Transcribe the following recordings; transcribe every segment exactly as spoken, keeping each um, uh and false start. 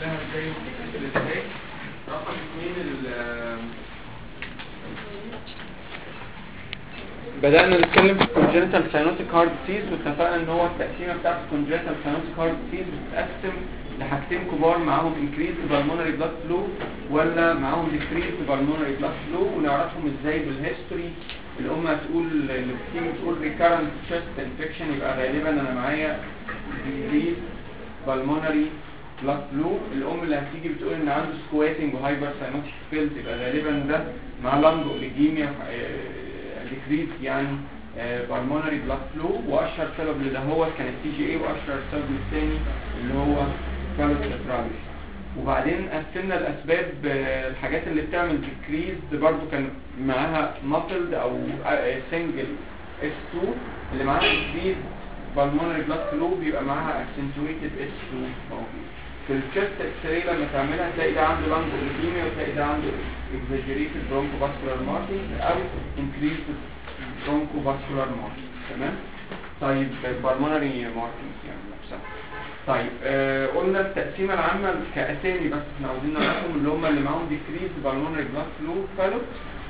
شكلها ازاي وبتتكتب ازاي. رقم اثنين بدأنا نتكلم في congenital cyanotic heart disease، واتفقنا ان هو التقسيمة بتاعت congenital cyanotic heart disease بتتقسم لحاجتين كبار، معاهم increased pulmonary blood flow ولا معاهم decreased pulmonary blood flow، ونعرفهم ازاي بالهيستوري. الام هتقول اللي بتيجي بتقول recurrent chest infection يبقى غالبا انا معايا decreased pulmonary blood flow. الام اللي هتيجي بتقول ان عنده squatting وهايبر ساينوتيك فيلد يبقى غالبا ده مع لانج اوليجيميا ديكريز يعني pulmonary blood flow. واشهر سبب لده هو كان التي جي اي، واشهر سبب الثاني اللي هو فالوس لاتراليس. وبعدين قسمنا الاسباب، الحاجات اللي بتعمل ديكريز برضو كان معاها ماسلد او سنجل اس اتنين، اللي معاها ديكريز pulmonary blood flow بيبقى معاها accentuated اس اتنين موجود. في الشست اكس راي لما تعملها تلاقي ده عنده لانج اوليجيميا، وتلاقي ده عنده exaggerated bronchovascular markings او increased bronchovascular markings. تمام. طيب pulmonary markings يعني نفسها. طيب آه قلنا التقسيمه العامه كاسامي، بس احنا عاوزين نعرفهم اللي هم اللي معاهم decreased pulmonary blood flow فالوس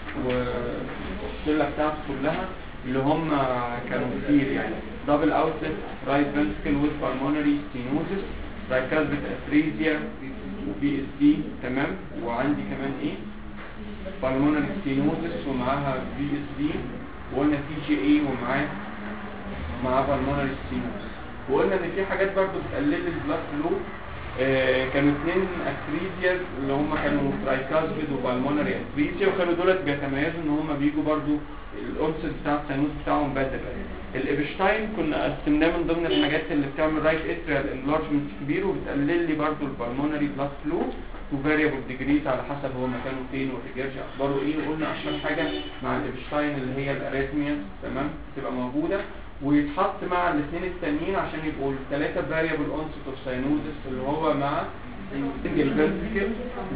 والشله بتاعته كلها اللي هم كانوا كتير يعني double outlet right ventricle with pulmonary stenosis، رايكازبت افريزيا وبي اس دي. تمام. وعندي كمان ايه بالمونري ستينوزس ومعاها بي اس دي، وقلنا تي جي اي ومعاه معاه بالمونري ستينوزس. وقلنا ان في حاجات برضو بتقلل البلاد فلو. آه كانوا اثنين افريزيا اللي هم كانوا ترايكازبيد وبالمونري افريزيا، وكانوا دولت بيتميزوا ان هم بيجوا برضو الأنسل بتاع السينوز بتاعهم بدل. الإبشتاين كنا قسمناه من ضمن الحاجات اللي بتعمل رايت اتريال انلارجمنت كبير وبتقلل لي برضو البالمونري بلاد فلو وفاريبل ديجريز على حسب هو مكانه فين والريجرج اخباره ايه. وقلنا اشهر حاجه مع الإبشتاين اللي هي الاريثميا. تمام. تبقى موجوده ويتحط مع الاثنين التانيين عشان يبقوا الثلاثه فاريبل اونست اوف ساينوزس، اللي هو مع سنجل فيرتيكال و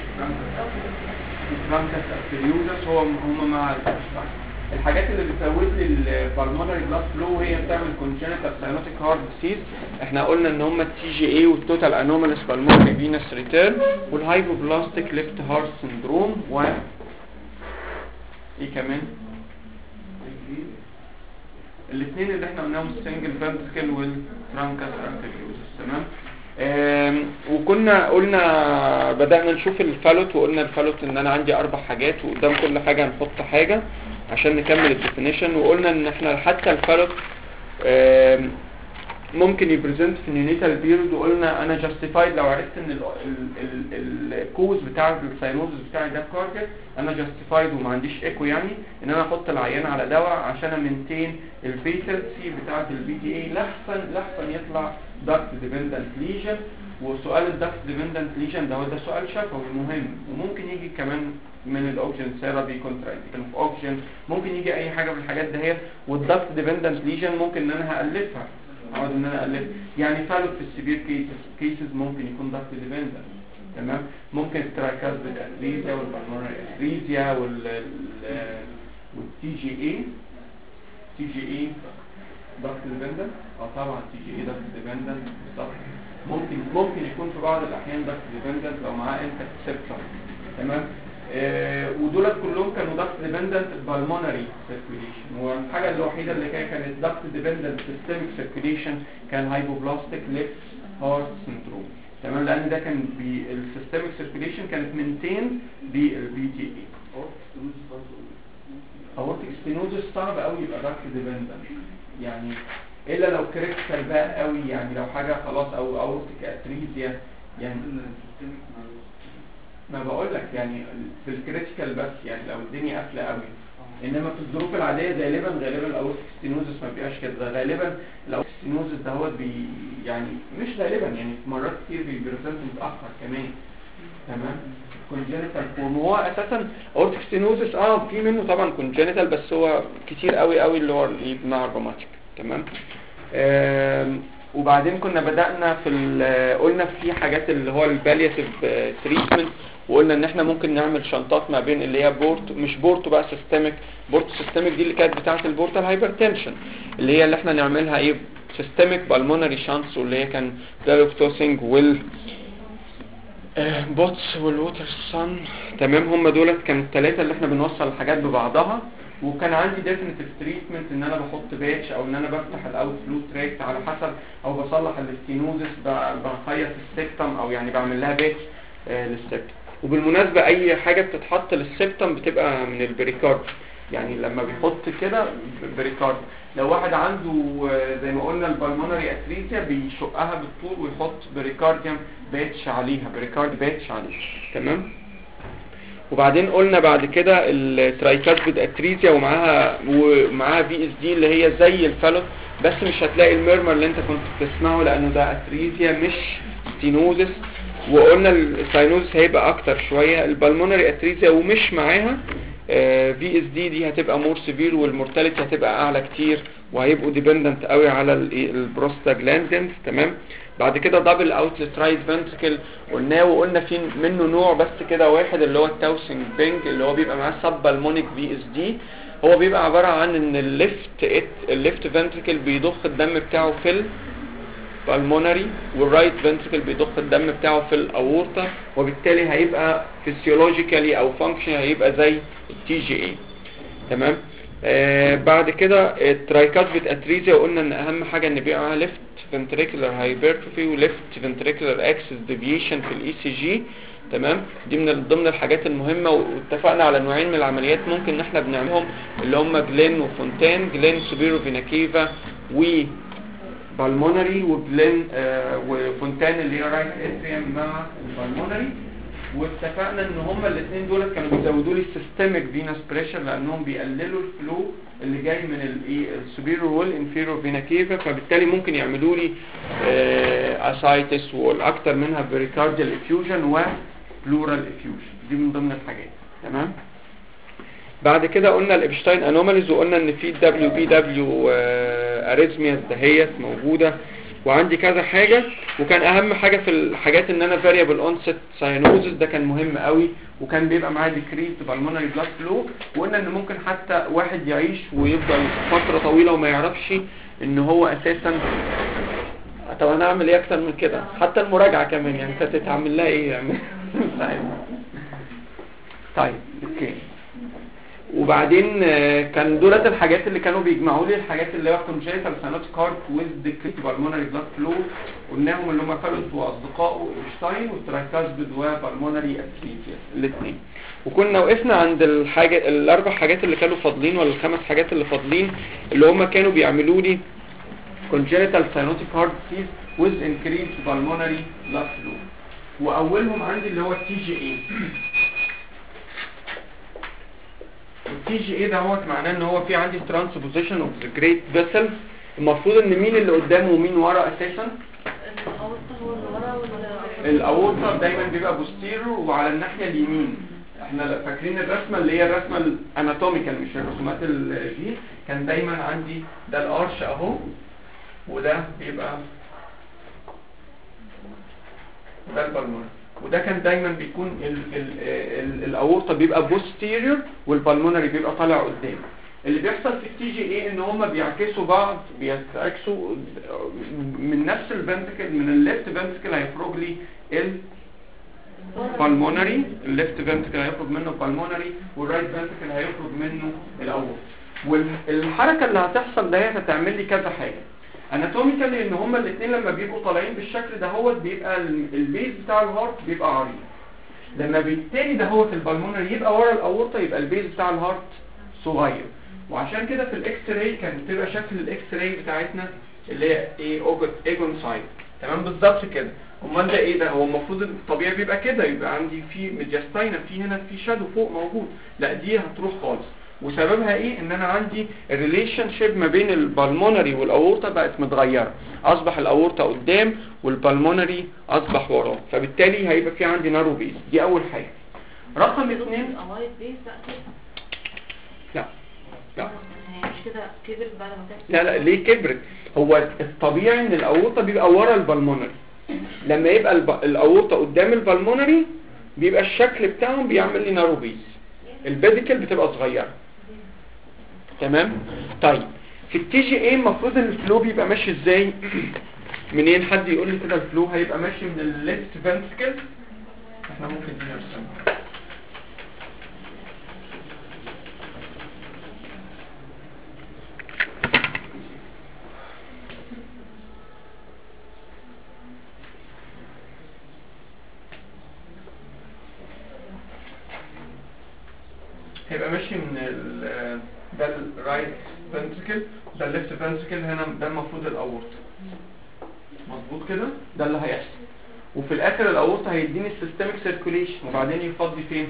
فرانكس ارتريوزس هو هم مع الإبشتاين. الحاجات اللي بتزود لي البالمونري بلاد فلو هي بتعمل كونجنتال ساينوتيك هارت ديسيز. احنا قلنا ان هم التي جي اي والتوتال انوماليس بالمونري فينس ريتيرن والهايبوبلاستيك ليفت هارت سندروم و ايه كمان الاثنين اللي احنا قلناهم السنجل فنتريكل والفرانكس ارتريوزس. تمام. وكنا قلنا بدأنا نشوف الفالوت، وقلنا الفالوت ان انا عندي اربع حاجات وقدام كل حاجة هنحط حاجة عشان نكمل الديفينيشن. وقلنا ان احنا حتى الفالوت ممكن يبريزنت في النيونيتال بيريود، وقلنا انا جاستيفايد لو عرفت ان الكوز بتاع الساينوزس بتاعي ده كاردياك، انا جاستيفايد وما عنديش ايكو يعني ان انا احط العيان على دواء عشان امنتين الفيتالسي بتاعه البي تي اي لحسن لحسن يطلع داكت ديبندنت ليجن. وسؤال الداكت ديبندنت ليجن ده هو ده سؤال شفوي مهم، وممكن يجي كمان من الاوكسجين ثيرابي كونتراينديكيشن في اوكسجين، ممكن يجي اي حاجه من الحاجات دهيت. والداكت ديبندنت ليجن ممكن ان انا هالفها اقعد ان انا اقلب يعني فالوت في السيفير كيسز كيسز ممكن يكون داكت ديبندنت. تمام. ممكن الترايكازبيد افريزيا والبالمونري افريزيا وال والتي جي اي تي جي اي داكت ديبندنت. اه طبعا تي جي اي داكت ديبندنت بالظبط. ممكن ممكن يكون في بعض الاحيان داكت ديبندنت لو معاه انتك سيبتم. تمام. آه ودولت كلهم كانوا داكت ديبندنت بالمونري سيركيوليشن، والحاجه الوحيده اللي كانت داكت ديبندنت سيستميك سيركيوليشن كان هايبوبلاستيك ليفت هارت سندروم. تمام. لان ده كان بالسيستميك سيركيوليشن كانت مينتين بالبي تي اي. اورتيك ستينوزس صعب قوي يبقى داكت ديبندنت يعني، الا لو كريتيكال بقى قوي يعني لو حاجه خلاص، او اورتيك اتريزيا يعني. ما بقول لك يعني في الكريتيكال بس يعني لو الدنيا قافله قوي، انما في الظروف العاديه غالبا غالبا الاورتيك ستينوزس ما بيبقاش كده. غالبا الاورتيك ستينوزس ده هو بي يعني مش غالبا يعني في مرات كتير بيبريزنت متاخر كمان. تمام. كونجنتال فورم هو اساسا اورتيك ستينوزس اه في منه طبعا كونجنتال، بس هو كتير قوي قوي اللي هو اللي مع الروماتيك. تمام. وبعدين كنا بدأنا في قلنا في حاجات اللي هو البالياتيف تريتمنت، وقلنا ان احنا ممكن نعمل شنطات ما بين اللي هي بورت مش بورتو بقى سيستميك. بورتو سيستميك دي اللي كانت بتاعه البورتال هايبرتنشن، اللي هي اللي احنا نعملها ايه سيستميك بالمونري شانتس، واللي هي كان دالوكتوسينج وال بوتس والووتر سان. تمام، هم دولت كانوا الثلاثه اللي احنا بنوصل الحاجات ببعضها. وكان عندي ديفينيتيف تريتمنت ان انا بحط باتش او ان انا بفتح الاوت فلو تراكت على حسب، او بصلح الاستينوزس، بخيط السبتم او يعني بعمل لها باتش آه للسبتم. وبالمناسبه اي حاجه بتتحط للسبتم بتبقى من البريكارد، يعني لما بيحط كده بريكارد. لو واحد عنده زي ما قلنا البلمونري اتريزيا بيشقها بالطول ويحط بريكارديوم باتش عليها، بريكارد باتش عليها. تمام. وبعدين قلنا بعد كده الترايكاسبيد اتريزيا ومعاها ومعاها في اس دي اللي هي زي الفالوت، بس مش هتلاقي الميرمر اللي انت كنت بتسمعه لانه ده اتريزيا مش ستينوزس. وقلنا الساينوزس هيبقى اكتر شويه. البلمونري اتريزيا ومش معاها في اس دي دي هتبقى مور سيفير، والمورتاليتي هتبقى اعلى كتير، وهيبقوا ديبندنت قوي على البروستاجلاندينز. تمام. بعد كده دبل اوتلت رايت فنتريكل قلناه، وقلنا في منه نوع بس كده واحد اللي هو التاوسنج بينج اللي هو بيبقى معاه سب بالمونيك في اس دي. هو بيبقى عباره عن ان الليفت الليفت فنتريكل بيضخ الدم بتاعه في البلمونري، والرايت فنتريكل بيضخ الدم بتاعه في الاورطه، وبالتالي هيبقى فيسيولوجيكالي او فانكشن هيبقى زي التي جي اي. تمام. آه بعد كده الترايكاسبيد اتريزيا وقلنا ان اهم حاجه ان بيبقى معاها ليفت فنتريكولار هايبرتروفي وليفت فنتريكولار اكسس ديفيشن في الاي سي جي. تمام. دي من ضمن الحاجات المهمه. واتفقنا على نوعين من العمليات ممكن ان احنا بنعملهم اللي هم جلين وفونتان. جلين سوبيرو فينا كيفا و بالمونري، وجلين آه وفونتان اللي هي رايت اتريوم مع البالمونري. واتفقنا ان هما الاثنين دول كانوا بيزودوا لي السيستميك فينس بريشر لانهم بيقللوا الفلو اللي جاي من الايه السوبيريور والانفيريور فينا كيفا، فبالتالي ممكن يعملوا لي آه اسايتس والاكثر منها بريكارديال افيوجن وبلورال افيوجن. دي من ضمن الحاجات. تمام. بعد كده قلنا الابشتاين انوماليز، وقلنا ان في دبليو بي دبليو اريزمياز دهيت موجوده، وعندي كذا حاجه. وكان اهم حاجه في الحاجات ان انا فاريبل اونست ساينوزس، ده كان مهم قوي، وكان بيبقى معاه ديكريز بالمونري بلاد فلو. وقلنا ان ممكن حتى واحد يعيش ويفضل فتره طويله وما يعرفش ان هو اساسا. طب انا اعمل ايه اكتر من كده؟ حتى المراجعه كمان يعني انت تتعمل لها ايه يعني. طيب اوكي. وبعدين كان دولت الحاجات اللي كانوا بيجمعوا لي الحاجات اللي هو كونجنتال ساينوتيك هارت ويز ديكريز بالمونري بلاد فلو. قلناهم اللي هم فالوت واصدقائه اينشتاين والترايكاسبيد وبالمونري اتريزيا الاثنين. وكنا وقفنا عند الحاجه الاربع حاجات اللي كانوا فاضلين ولا الخمس حاجات اللي فاضلين اللي هم كانوا بيعملوا لي كونجنتال ساينوتيك هارت ديزيز ويز انكريز بالمونري بلاد فلو. واولهم عندي اللي هو التي جي اي. التي جي اي ده هو معناه ان هو في عندي ترانسبوزيشن اوف ذا جريت فيسل. المفروض ان مين اللي قدامه ومين ورا اساسا؟ الاورطه هو اللي ورا ولا الاورطه دايما بيبقى بوستيرو وعلى الناحيه اليمين. احنا فاكرين الرسمه اللي هي الرسمه الاناتوميكال مش الرسومات الجي. كان دايما عندي ده الارش اهو، وده بيبقى ده البلمونري، وده كان دايما بيكون ال ال ال الاورطه بيبقى بوستيريور والبلمونري بيبقى طالع قدام. اللي بيحصل في التي جي ايه ان هم بيعكسوا بعض، بيعكسوا من نفس الفنتركل، من الليفت فنتركل هيخرج لي البلمونري، الليفت فنتركل هيخرج منه البلمونري، والرايت فنتركل هيخرج منه الاورطه. والحركه اللي هتحصل ده هتعمل لي كذا حاجه اناتوميكالي، ان هما الاثنين لما بيبقوا طالعين بالشكل ده هو بيبقى البيز بتاع الهارت بيبقى عريض. لما بالتالي ده هو في البلمونري يبقى ورا الاورطه يبقى البيز بتاع الهارت صغير. وعشان كده في الاكس راي كانت بتبقى شكل الاكس راي بتاعتنا اللي هي ايه ايجون سايد. تمام بالظبط كده. امال ده ايه ده؟ هو المفروض الطبيعي بيبقى كده، يبقى عندي في ميدياستاينا، في هنا في شادو فوق موجود. لا دي هتروح خالص. وسببها ايه؟ ان انا عندي الريليشن شيب ما بين البلمونري والاورطه بقت متغيره، اصبح الاورطه قدام والبلمونري اصبح وراه، فبالتالي هيبقى في عندي نارو بيز. دي اول حاجه. رقم اثنين لا لا مش كده كبرت بعد ما كانت لا لا ليه كبرت؟ هو الطبيعي ان الاورطه بيبقى ورا البلمونري. لما يبقى الاورطه قدام البلمونري بيبقى الشكل بتاعهم بيعمل لي نارو بيز، البيديكل بتبقى صغيره. تمام. طيب في التي جي اي المفروض ان الفلو بيبقى ماشي ازاي؟ منين حد يقول لي كده الفلو هيبقى ماشي من الليفت فنتركل احنا ممكن دي نرسمها. هيبقى ماشي من ال ده الرايت فنتريكل، ده الليفت فنتريكل، هنا ده المفروض الاورطه. مظبوط كده؟ ده اللي هيحصل. وفي الاخر الاورطه هيديني السيستميك سيركوليشن وبعدين يفضي فين؟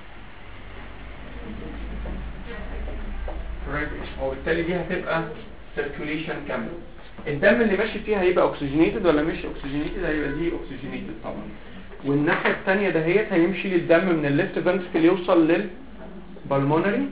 رايت ايش، وبالتالي دي هتبقى سيركوليشن كامل. الدم اللي ماشي فيها هيبقى اوكسجينيتد ولا مش اوكسجينيتد؟ هيبقى دي اوكسجينيتد طبعا. والناحيه الثانيه دهيت هيمشي الدم من الليفت فنتريكل يوصل لل بالمونري،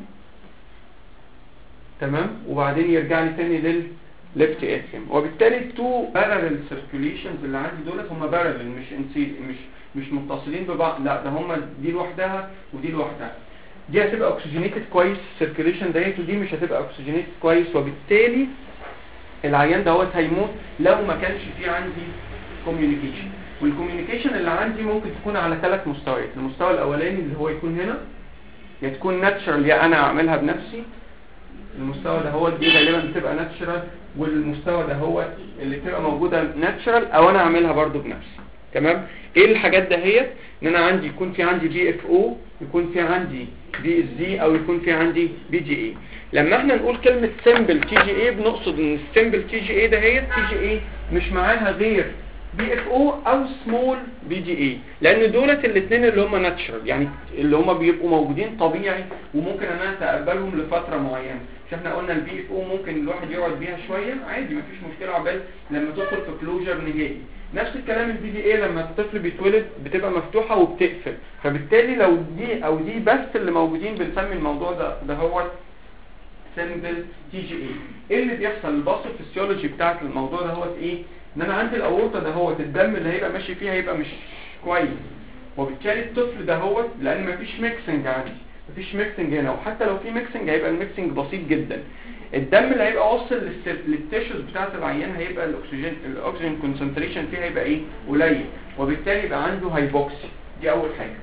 تمام، وبعدين يرجع لي تاني للليفت اتريوم. وبالتالي التو بارالل سيركيوليشنز اللي عندي دولت هم بارالل، مش انسي مش مش متصلين ببعض، لا ده هم دي لوحدها ودي لوحدها. دي هتبقى اوكسجينيتد كويس سيركيوليشن ديت، ودي مش هتبقى اوكسجينيتد كويس، وبالتالي العيان دوت هيموت لو ما كانش في عندي كوميونيكيشن. والكوميونيكيشن اللي عندي ممكن تكون على ثلاث مستويات. المستوى الاولاني اللي هو يكون هنا، يا تكون ناتشرال يا انا اعملها بنفسي. المستوى ده هو دي غالبا بتبقى ناتشرال، والمستوى ده هو اللي بتبقى موجوده ناتشرال او انا اعملها برضو بنفسي. تمام. ايه الحاجات دهيت؟ ان انا عندي يكون في عندي بي اف او، يكون في عندي بي اس دي، او يكون في عندي بي جي اي. لما احنا نقول كلمه سمبل تي جي اي بنقصد ان السمبل تي جي اي دهيت تي جي اي مش معاها غير بي اف او او سمول بي جي اي، لان دولت الاثنين اللي هم ناتشرال، يعني اللي هم بيبقوا موجودين طبيعي وممكن انا اتقبلهم لفتره معينه. مش احنا قلنا البي اف او ممكن الواحد يقعد بيها شويه عادي مفيش مشكله عقبال لما تدخل في كلوجر نهائي. نفس الكلام البي جي اي لما الطفل بيتولد بتبقى مفتوحه وبتقفل، فبالتالي لو دي او دي بس اللي موجودين بنسمي الموضوع ده ده هو سمبل تي جي اي. ايه اللي بيحصل؟ الباثو فيسيولوجي بتاعت الموضوع ده هو ايه؟ ان انا عندي الاورطه ده هو الدم اللي هيبقى ماشي فيها هيبقى مش كويس، وبالتالي الطفل ده هو لان مفيش ميكسنج عندي، مفيش ميكسنج هنا، وحتى لو في ميكسنج هيبقى الميكسنج بسيط جدا. الدم اللي هيبقى واصل للتيشوز بتاعه العيان هيبقى الاكسجين الاكسجين كونسنتريشن فيها هيبقى ايه؟ قليل، وبالتالي يبقى عنده هايبوكسي. دي اول حاجه.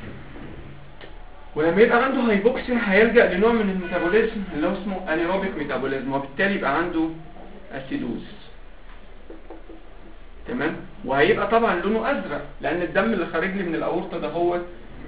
ولما يبقى عنده هايبوكسي هيلجأ لنوع من الميتابوليزم اللي هو اسمه انيروبيك ميتابوليزم، وبالتالي يبقى عنده اسيدوز. تمام. وهيبقى طبعا لونه ازرق لان الدم اللي خارج لي من الاورطه ده هو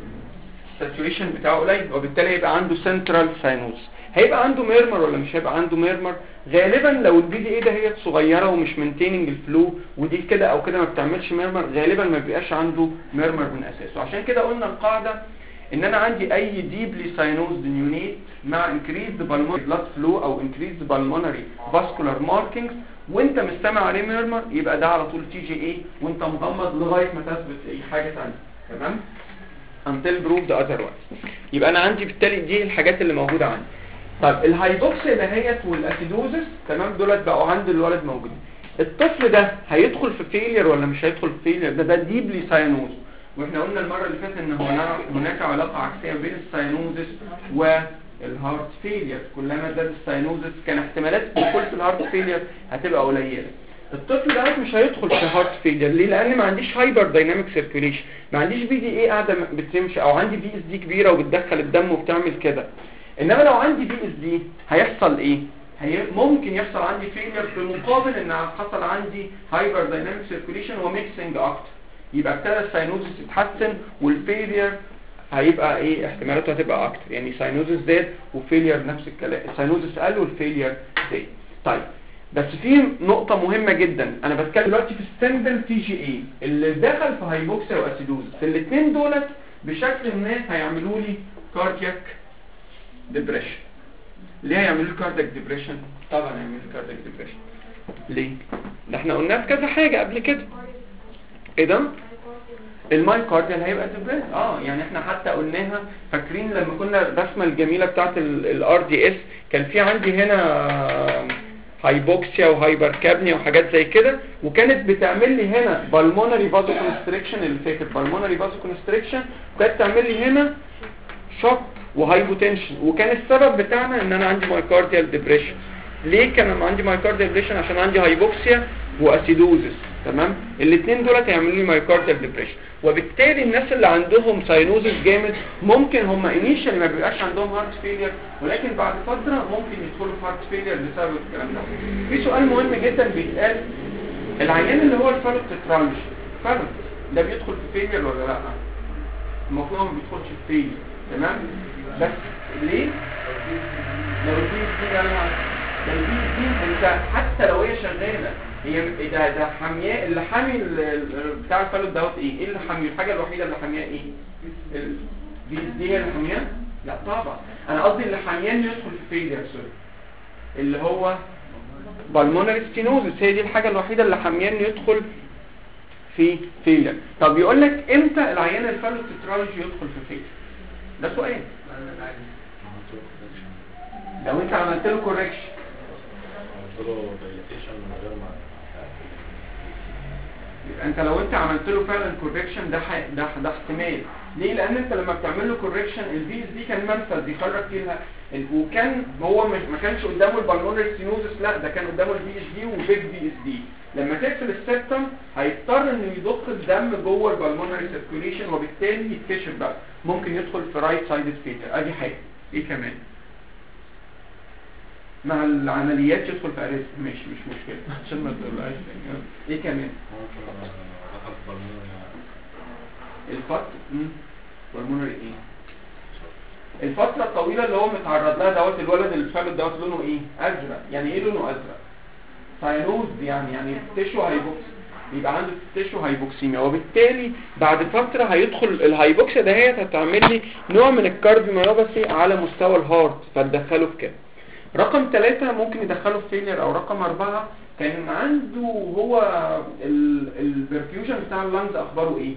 الساتوريشن بتاعه قليل، وبالتالي يبقى عنده سنترال ساينوز. هيبقى عنده ميرمر ولا مش هيبقى عنده ميرمر؟ غالبا لو البي دي اي ده هي صغيره ومش مينتيننج الفلو ودي كده او كده ما بتعملش ميرمر، غالبا ما بيبقاش عنده ميرمر من اساسه. عشان كده قلنا القاعده ان انا عندي اي ديبلي ساينوزد نيونيت مع انكريزد بالمونري بلاد فلو او انكريزد بالمونري فاسكولار ماركينجز وانت مستمع عليه ميرمر، يبقى ده على طول تي جي اي وانت مغمض لغايه ما تثبت اي حاجه ثانيه. تمام. until proved otherwise. يبقى انا عندي بالتالي دي الحاجات اللي موجوده عندي. طيب الهايبوكسيا دهيت والاسيدوزس، تمام، دولت بقوا عند الولد موجودين. الطفل ده هيدخل في فيلير ولا مش هيدخل في فيلير؟ ده ده ديبلي ساينوز، واحنا قلنا المره اللي فاتت ان هناك علاقه عكسيه بين الساينوزس والهارت فيلير. كلما زاد الساينوزس كان احتمالات الدخول في الهارت فيلير هتبقى قليله. الطفل ده مش هيدخل في هارت فيلير ليه؟ لان ما عنديش هايبر دايناميك سيركيوليشن، ما عنديش بي دي اي قاعده بتمشي، او عندي بي اس دي كبيره وبتدخل الدم وبتعمل كده. انما لو عندي بي اس دي هيحصل ايه؟ هي ممكن يحصل عندي فيلير في المقابل ان حصل عندي هايبر دايناميك سيركيوليشن وميكسنج اكتر، يبقى ابتدى الساينوزس يتحسن والفيلير هيبقى ايه؟ احتمالاته هتبقى اكتر، يعني ساينوزس زاد وفيلير نفس الكلام، الساينوزس قل والفيلير زاد. طيب بس في نقطة مهمة جدا، انا بتكلم دلوقتي في السمبل تي جي اي اللي دخل في هايبوكسيا واسيدوزس، الاثنين دولت بشكل ما هيعملوا لي كاردياك ديبريشن. ليه هيعملوا لي كاردياك ديبريشن؟ طبعا هيعملوا لي كاردياك ديبريشن. ليه؟ ده احنا قلنا في كذا حاجة قبل كده. ايه ده؟ المايكارديال هيبقى ديبريس. اه يعني احنا حتى قلناها، فاكرين لما كنا الرسمه الجميله بتاعت الار دي اس كان في عندي هنا هايبوكسيا وهايبركابنيا وحاجات زي كده، وكانت بتعمل لي هنا بالمونري فازو كونستريكشن، اللي فاكر بالمونري فازو كونستريكشن كانت تعمل لي هنا شوك وهايبوتنشن، وكان السبب بتاعنا ان انا عندي مايكارديال ديبريشن. ليه كان عندي مايكارديال ديبريشن؟ عشان عندي هايبوكسيا واسيدوزس. تمام، الاثنين دول هيعملوا لي مايوكارديال ديبريشن. وبالتالي الناس اللي عندهم ساينوزس جامد ممكن هم انيشالي ما بيبقاش عندهم هارت فيلير، ولكن بعد فتره ممكن يدخلوا في هارت فيلير بسبب الكلام ده. في سؤال مهم جدا بيتقال، العيان اللي هو الفالوت تترالج فالوت ده بيدخل في فيلير ولا لا؟ المفروض ما بيدخلش في فيلير. تمام، بس ليه؟ لو البي اس دي يعني ده البي اس دي انت حتى لو هي شغاله، هي ده ده حامياه، اللي حامي ال- ال- بتاع الفالوت دوت ايه؟ ايه اللي حامي؟ الحاجه الوحيده اللي حامياه ايه؟ البي اس دي هي اللي حامياه؟ لا طبعا، انا قصدي اللي حامياه يدخل في فيلير سوري، اللي هو بالمونري ستينوزس، هي دي الحاجه الوحيده اللي حامياه يدخل في فيلير. طب يقول لك امتى العيان الفالوت تترالج يدخل في فيلير؟ ده سؤال. لو انت عملت له كوركشن يبقى انت لو انت عملت له فعلا كوركشن ده ح... ده ده احتمال. ليه؟ لان انت لما بتعمل له كوركشن البي اس دي كان منفذ بيخرج فيها ال... وكان هو مش ما كانش قدامه البالمونري ستينوزس، لا ده كان قدامه البي اس دي وبيج بي اس دي. لما تقفل السيبتم هيضطر انه يضخ الدم جوه البالمونري سيركيوليشن، وبالتالي يتكشف بقى ممكن يدخل في رايت سايد فيتر. ادي حاجه. ايه كمان؟ مع العمليات يدخل في اريست، ماشي مش مشكله عشان ما تقولهاش. ايه كمان؟ الفتره امم بالمونري ايه؟ الفتره الطويله اللي هو متعرض لها دوت الولد اللي اتولد دوت لونه ايه؟ ازرق. يعني ايه لونه ازرق؟ ساينوز يعني يعني تيشو هايبوكس، بيبقى عنده تيشو هايبوكسيميا، وبالتالي بعد فتره هيدخل الهايبوكسيا دهيت هتعمل لي نوع من الكارديوميوباثي على مستوى الهارت، فتدخله في كده. رقم ثلاثة ممكن يدخله في فيلير، او رقم أربعة كان عنده هو البرفيوجن بتاع اللنز اخباره ايه؟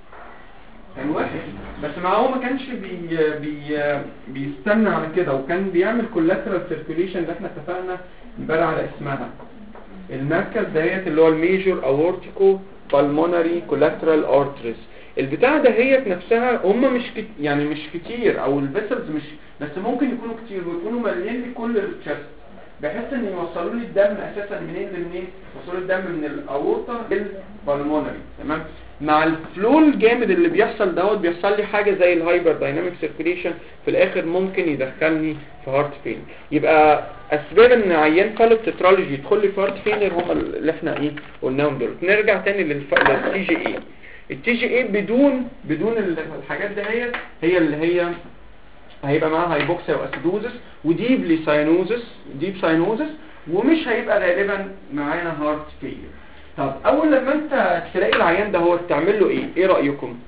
كان وحش، بس مع هو ما كانش بي بي بيستنى على كده، وكان بيعمل كولاترال سيركيوليشن اللي احنا اتفقنا امبارح على اسمها المركز دهيت اللي هو الميجور اورتيكو بالمونري كولاترال ارتريز. البتاع دهيت نفسها هم مش كت... يعني مش كتير، او الفيسلز مش، بس ممكن يكونوا كتير ويكونوا مالين لي كل الشست، بحيث ان يوصلوا لي الدم اساسا منين لمنين، يوصلوا الدم من الاورطه للبالمونري. تمام، مع الفلو الجامد اللي بيحصل دوت بيحصل لي حاجه زي الهايبر دايناميك سيركيوليشن، في الاخر ممكن يدخلني في هارت فيلير. يبقى اسباب ان عيان فالوت تترالج يدخل لي في هارت فيلير هم اللي احنا ايه قلناهم دول. نرجع تاني للتي جي اي. التي جي اي بدون بدون الحاجات دي هي هي اللي هي هيبقى معاها هايبوكسيا واسيدوزس وديبلي ساينوزس ديب ساينوزس، ومش هيبقى غالبا معانا هارت فيلير. طب اول لما انت تلاقي العيان ده هو تعمل له ايه؟ ايه رايكم؟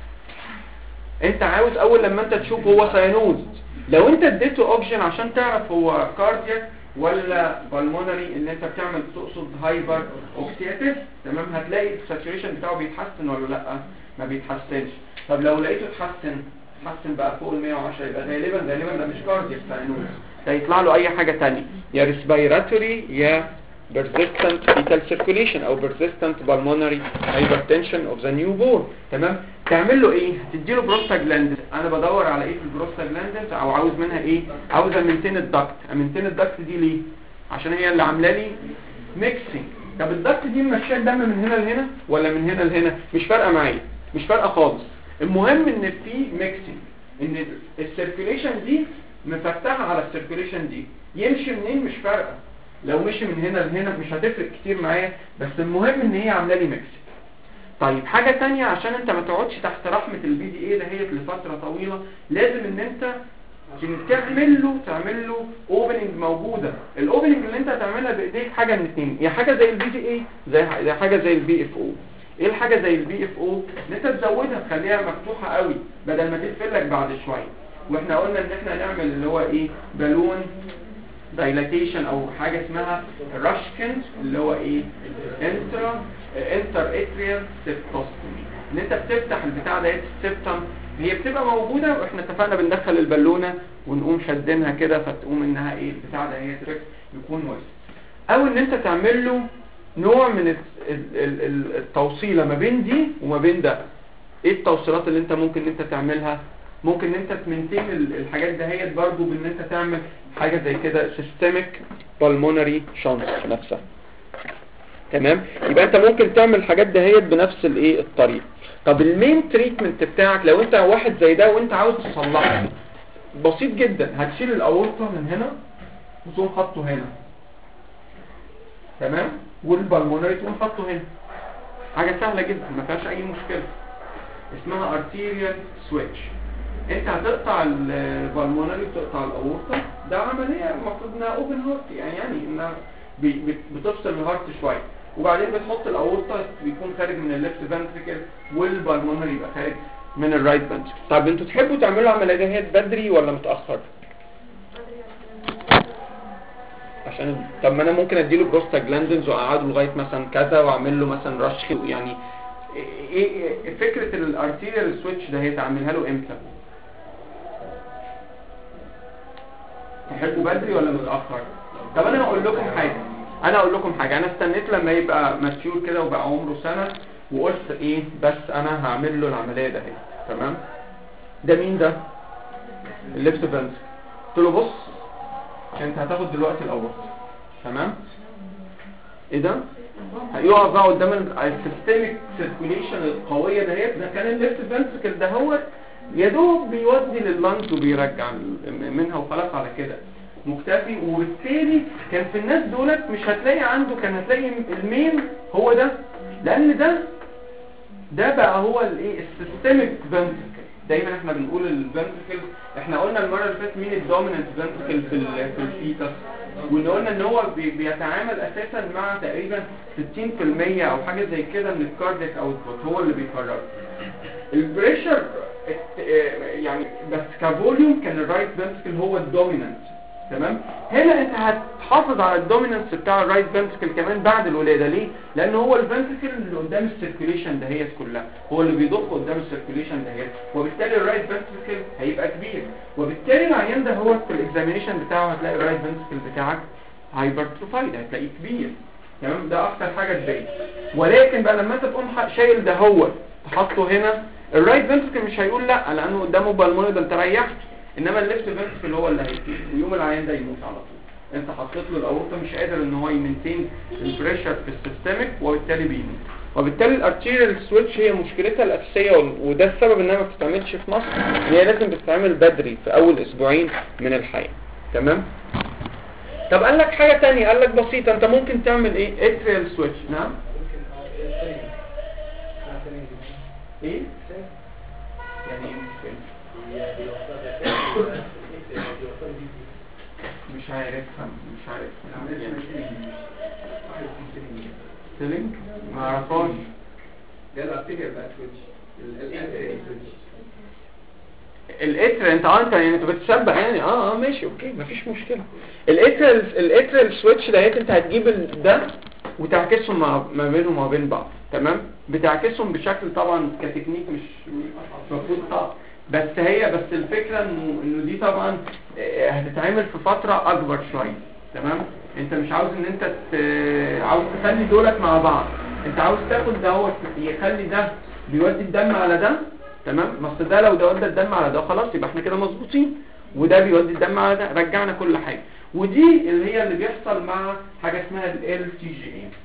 انت عاوز اول لما انت تشوف هو ساينوز، لو انت اديته اوكسجين عشان تعرف هو كاردياك ولا بالمونري، اللي انت بتعمل تقصد هايبر اوكسياتيف، تمام، هتلاقي الساتوريشن بتاعه بيتحسن ولا لا؟ ما بيتحسنش. طب لو لقيته اتحسن اتحسن بقى فوق ال مية وعشرة، يبقى غالبا غالبا ده مش كاردياك ساينوز، ده يطلع له اي حاجه ثانيه، يا ريسبيراتوري يا persistent fetal circulation او persistent pulmonary hypertension of the newborn. تمام، تعمل له ايه؟ هتدي له بروستاجلاندين. انا بدور على ايه في البروستاجلاندين او عاوز منها ايه؟ عاوز امنتين الدكت. امنتين الدكت دي ليه؟ عشان هي اللي عامله لي ميكسنج. طب الدكت دي ماشيه الدم من هنا لهنا ولا من هنا لهنا؟ مش فارقه معايا، مش فارقه خالص. المهم ان في ميكسنج، ان السيركيوليشن دي مفتحه على السيركيوليشن دي، يمشي منين مش فارقه، لو مشي من هنا لهنا مش هتفرق كتير معايا، بس المهم ان هي عامله لي ميكس. طيب حاجه تانية، عشان انت ما تقعدش تحت رحمه البي دي اي دهيت لفتره طويله، لازم ان انت تعمل له تعمل له اوبننج موجوده. الاوبننج اللي انت هتعملها بايديك حاجه من اتنين، يا حاجه زي البي دي اي زي حاجه زي البي اف او. ايه الحاجه زي البي اف او؟ ان انت تزودها تخليها مفتوحه قوي بدل ما تقفل لك بعد شويه. واحنا قلنا ان احنا نعمل اللي هو ايه، بالون دايلاتيشن او حاجه اسمها راشكن، اللي هو ايه، انترا انتر اتريال سيبتوستومي، ان انت بتفتح البتاع ده السيبتم، هي بتبقى موجوده، واحنا اتفقنا بندخل البالونه ونقوم شدينها كده فتقوم انها ايه البتاع ده هي ترك يكون واسع. او ان انت تعمل له نوع من التوصيله ما بين دي وما بين ده. ايه التوصيلات اللي انت ممكن ان انت تعملها؟ ممكن ان انت تمنتين الحاجات دهيت برضو بان انت تعمل حاجه زي كده سيستميك بالمونري شانت نفسها. تمام. يبقى انت ممكن تعمل الحاجات دهيت بنفس الايه الطريقه. طب المين تريتمنت بتاعك لو انت واحد زي ده وانت عاوز تصلحه بسيط جدا، هتشيل الاورطه من هنا وتقوم حاطه هنا، تمام، والبلمونري تقوم حاطه هنا. حاجه سهله جدا ما فيهاش اي مشكله، اسمها arterial switch. انت هتقطع البلمونري وتقطع الاورطه، ده عمليه المفروض انها اوبن هارت، يعني يعني انها بتفصل الهارت شويه، وبعدين بتحط الاورطه بيكون خارج من الليفت فنتريكل والبلمونري يبقى خارج من الرايت فنتريكل. طب انتوا تحبوا تعملوا العمليه دي بدري ولا متاخر؟ عشان طب ما انا ممكن اديله بروستاجلاندينز واقعده لغايه مثلا كذا واعمل له مثلا رش، يعني ايه إيه فكره الارتيريال سويتش ده هيتعملها له امتى؟ تحبوا بدري ولا متاخر؟ طب انا هقول لكم حاجه انا هقول لكم حاجه انا استنيت لما يبقى ماتيور كده وبقى عمره سنه وقلت ايه بس انا هعمل له العمليه ده اهي، تمام. ده مين ده؟ الليفت فنتريكل. قلت له بص انت هتاخد دلوقتي الاورطه، تمام. ايه ده؟ هيقف بقى قدام السيستميك سيركيوليشن القويه دهيت. ده كان الليفت فنتريكل ده هو يا دوب بيودي لللنج وبيرجع منها وخلاص على كده مكتفي. وبالتالي كان في الناس دولت مش هتلاقي عنده، كان هتلاقي المين هو ده، لان ده ده بقى هو الايه السيستميك فنتريكل. دايما احنا بنقول الفنتريكل، احنا قلنا المره اللي فاتت مين الدوميننت فنتريكل في في الفيتس، وان قلنا ان هو بي بيتعامل اساسا مع تقريبا ستين في المية او حاجه زي كده من الكاردياك اوتبوت، هو اللي بيقرر البريشر يعني. بس كفوليوم كان الرايت فنتريكل هو الدوميننت، تمام. هنا انت هتحافظ على الدوميننس بتاع الرايت فنتريكل كمان بعد الولاده. ليه؟ لان هو الفنتريكل اللي قدام السيركيوليشن دهيت كلها، هو اللي بيضخ قدام السيركيوليشن دهيت، وبالتالي الرايت فنتريكل هيبقى كبير، وبالتالي العيان ده هو في الاكزامينشن بتاعه هتلاقي الرايت فنتريكل بتاعك هايبرتروفايد، هتلاقيه كبير، تمام. ده اكتر حاجه تبين. ولكن بقى لما انت تقوم شايل ده هو تحطه هنا، الرايت فنتريكل مش هيقول لا لانه قدامه بالمونري ده انت ريحت، انما الليفت فنتريكل هو اللي هيفيد، ويوم العيان ده يموت على طول. انت حطيت له الاورطه مش قادر ان هو يمنتين البريشر في السيستميك وبالتالي بيموت. وبالتالي الارتيريال سويتش هي مشكلتها الاساسيه، وده السبب انها ما بتستعملش في مصر، هي لازم بتتعمل بدري في اول اسبوعين من الحياه، تمام. طب قال لك حاجه ثانيه، قال لك بسيطه، انت ممكن تعمل ايه؟ اتريال سويتش. نعم ايه يعني ايه مش عارفها مش عارفها سيلينج ما اعرفهاش. ده الارتيريال بقى سويتش الاتريال سويتش الاتر انت اه انت يعني انت بتشبه يعني اه اه ماشي اوكي مفيش مشكله. الاتريال الاتريال سويتش ده انت هتجيب ده وتعكسهم مع ما بينهم وما بين بعض، تمام. بتعكسهم بشكل طبعا كتكنيك مش المفروض صعب، بس هي بس الفكره انه انه دي طبعا هتتعمل في فتره اكبر شويه، تمام. انت مش عاوز ان انت عاوز تخلي دولت مع بعض، انت عاوز تاخد ده هو يخلي ده بيودي الدم على ده، تمام. بس ده لو ده ودى الدم على ده خلاص يبقى احنا كده مظبوطين، وده بيودي الدم على ده، رجعنا كل حاجه. ودي اللي هي اللي بيحصل مع حاجه اسمها ال إل تي جي إيه.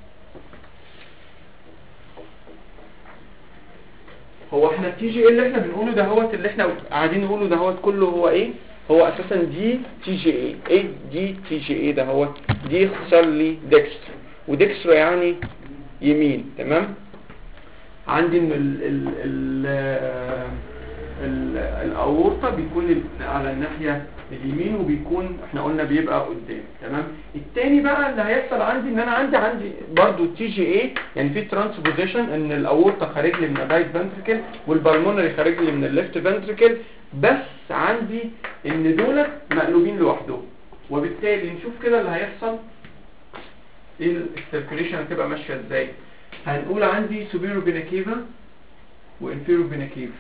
هو احنا التي جي إيه اللي احنا بنقوله ده هو اللي احنا قاعدين نقوله ده هو كله هو ايه؟ هو اساسا دي تي جي إيه. ايه دي تي جي إيه ده؟ هو دي اختصار لي ديكسترو، وديكسترو يعني يمين، تمام. عندي ان ال ال ال ال الاورطه بيكون على الناحيه اليمين، وبيكون احنا قلنا بيبقى قدام، تمام. التاني بقى اللي هيحصل عندي ان انا عندي عندي برضو تي جي اي، يعني في ترانسبوزيشن ان الاورطه خارج لي من الرايت فنتريكل والبلمونري خارج لي من الليفت فنتريكل، بس عندي ان دولت مقلوبين لوحدهم. وبالتالي نشوف كده اللي هيحصل ايه السيركيليشن هتبقى ماشيه ازاي. هنقول عندي سوبيرو فينا كيفا وانفيرو فينا كيفا،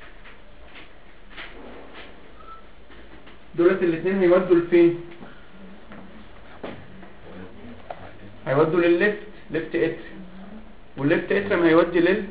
دولت الاثنين هيودوا لفين؟ هيودوا للليفت ليفت اتر، والليفت اتر هيودي لل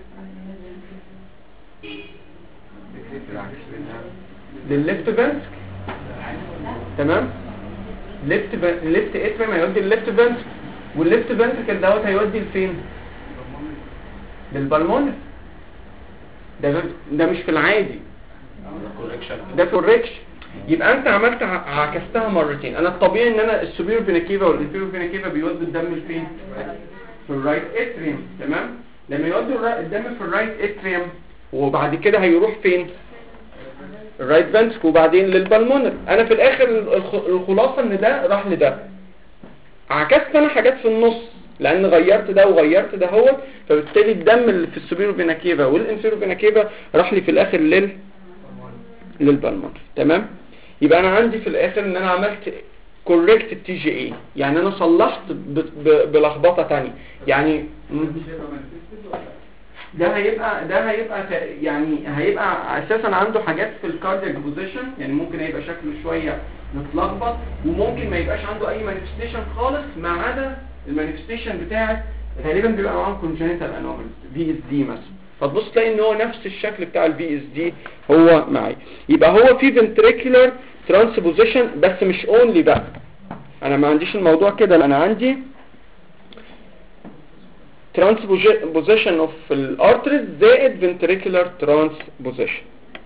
للليفت فنتريكل، تمام. ليفت ليفت اتر هيودي للليفت فنتريكل، والليفت فنتركل دوت هيودي لفين؟ للبلمونري. ده ده مش في العادي، ده كوركشن. يبقى انت عملت ع- عكستها مرتين. انا الطبيعي ان انا السوبيرو فينا كيفا والانفيرو فينا كيفا بيودوا الدم لفين؟ في الرايت اتريوم. تمام. لما يودوا الرا- الدم في الرايت اتريوم وبعد كده هيروح فين؟ الرايت فنترك وبعدين للبلمونر. انا في الاخر الخ- الخلاصه ان ده راح لده. عكست انا حاجات في النص لان غيرت ده وغيرت ده هو، فبالتالي الدم اللي في السوبيرو فينا كيفا والانفيرو فينا كيفا راح لي في الاخر لل للبلمونر. تمام. يبقى انا عندي في الاخر ان انا عملت كوريكت تي جي اي، يعني انا صلحت ب- ب- بلخبطه ثانيه. يعني ده هيبقى ده هيبقى ت- يعني هيبقى اساسا عنده حاجات في الكاردياك بوزيشن، يعني ممكن هيبقى شكله شويه متلخبط، وممكن ما يبقاش عنده اي مانيفستيشن خالص ما عدا المانيفستيشن بتاعه غالبا بيبقى معاهم كونجنتال انوماليز في اس دي مثلا. فتبص تلاقي ان هو نفس الشكل بتاع الفي اس دي هو معايا. يبقى هو في ventricular transposition بس مش اونلي بقى. انا ما عنديش الموضوع كده، انا عندي transposition of الارتريز زائد ventricular transposition.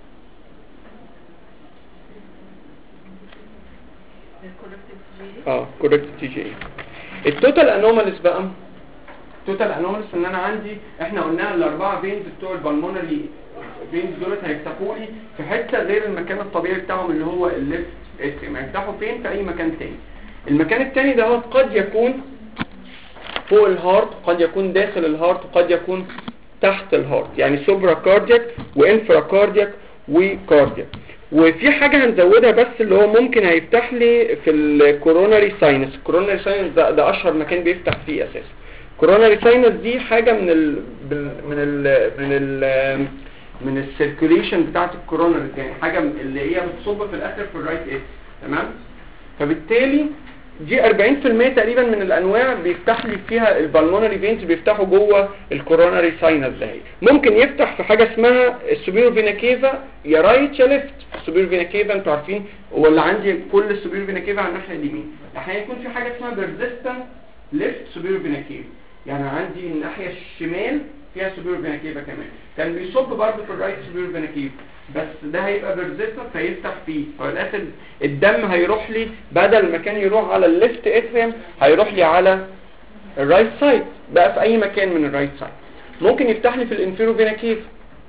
اه كوركت تي جي. التوتال انوماليز بقى، توتال انوماليز ان انا عندي احنا قلنا الاربعه فينز بتوع البلمونري فينز دول هيفتحوا لي في حته غير المكان الطبيعي بتاعهم اللي هو الليفت اتريوم. هيفتحوا فين؟ في اي مكان تاني. المكان التاني ده هو قد يكون فوق الهارت، قد يكون داخل الهارت، قد يكون تحت الهارت، يعني سوبرا كاردياك وانفرا كاردياك وكاردياك. وفي حاجة هنزودها بس اللي هو ممكن هيفتح لي في الكوروناري ساينس. الكوروناري ساينس ده, ده اشهر مكان بيفتح فيه اساسا. كوروناري ساينس دي حاجة من ال من ال من ال من السيركوليشن بتاعت الكوروناري، يعني حاجة اللي هي بتصب في الاخر في الرايت ايه. تمام. فبالتالي دي أربعين في المية تقريبا من الانواع بيفتح لي فيها البلمونري فينز بيفتحوا جوه الكوروناري ساينس ده. ممكن يفتح في حاجه اسمها السوبيرو فينا كيفا يا رايت يا ليفت. السوبيرو فينا كيفا انتوا عارفين ولا عندي كل السوبيرو فينا كيفا على الناحيه اليمين. احيانا يكون في حاجه اسمها بيرزيستنت ليفت سوبيرو فينا كيفا، يعني عندي الناحيه الشمال فيها سوبيرو فينا كيفا كمان. كان بيصب برضه في الرايت سوبيرو فينا كيفا بس ده هيبقى بيرزيستنت فيفتح فيه، فالاخر الدم هيروح لي بدل ما كان يروح على الليفت اتريم هيروح لي على الرايت سايد بقى في اي مكان من الرايت سايد. ممكن يفتح لي في الانفيرو فينا كيفا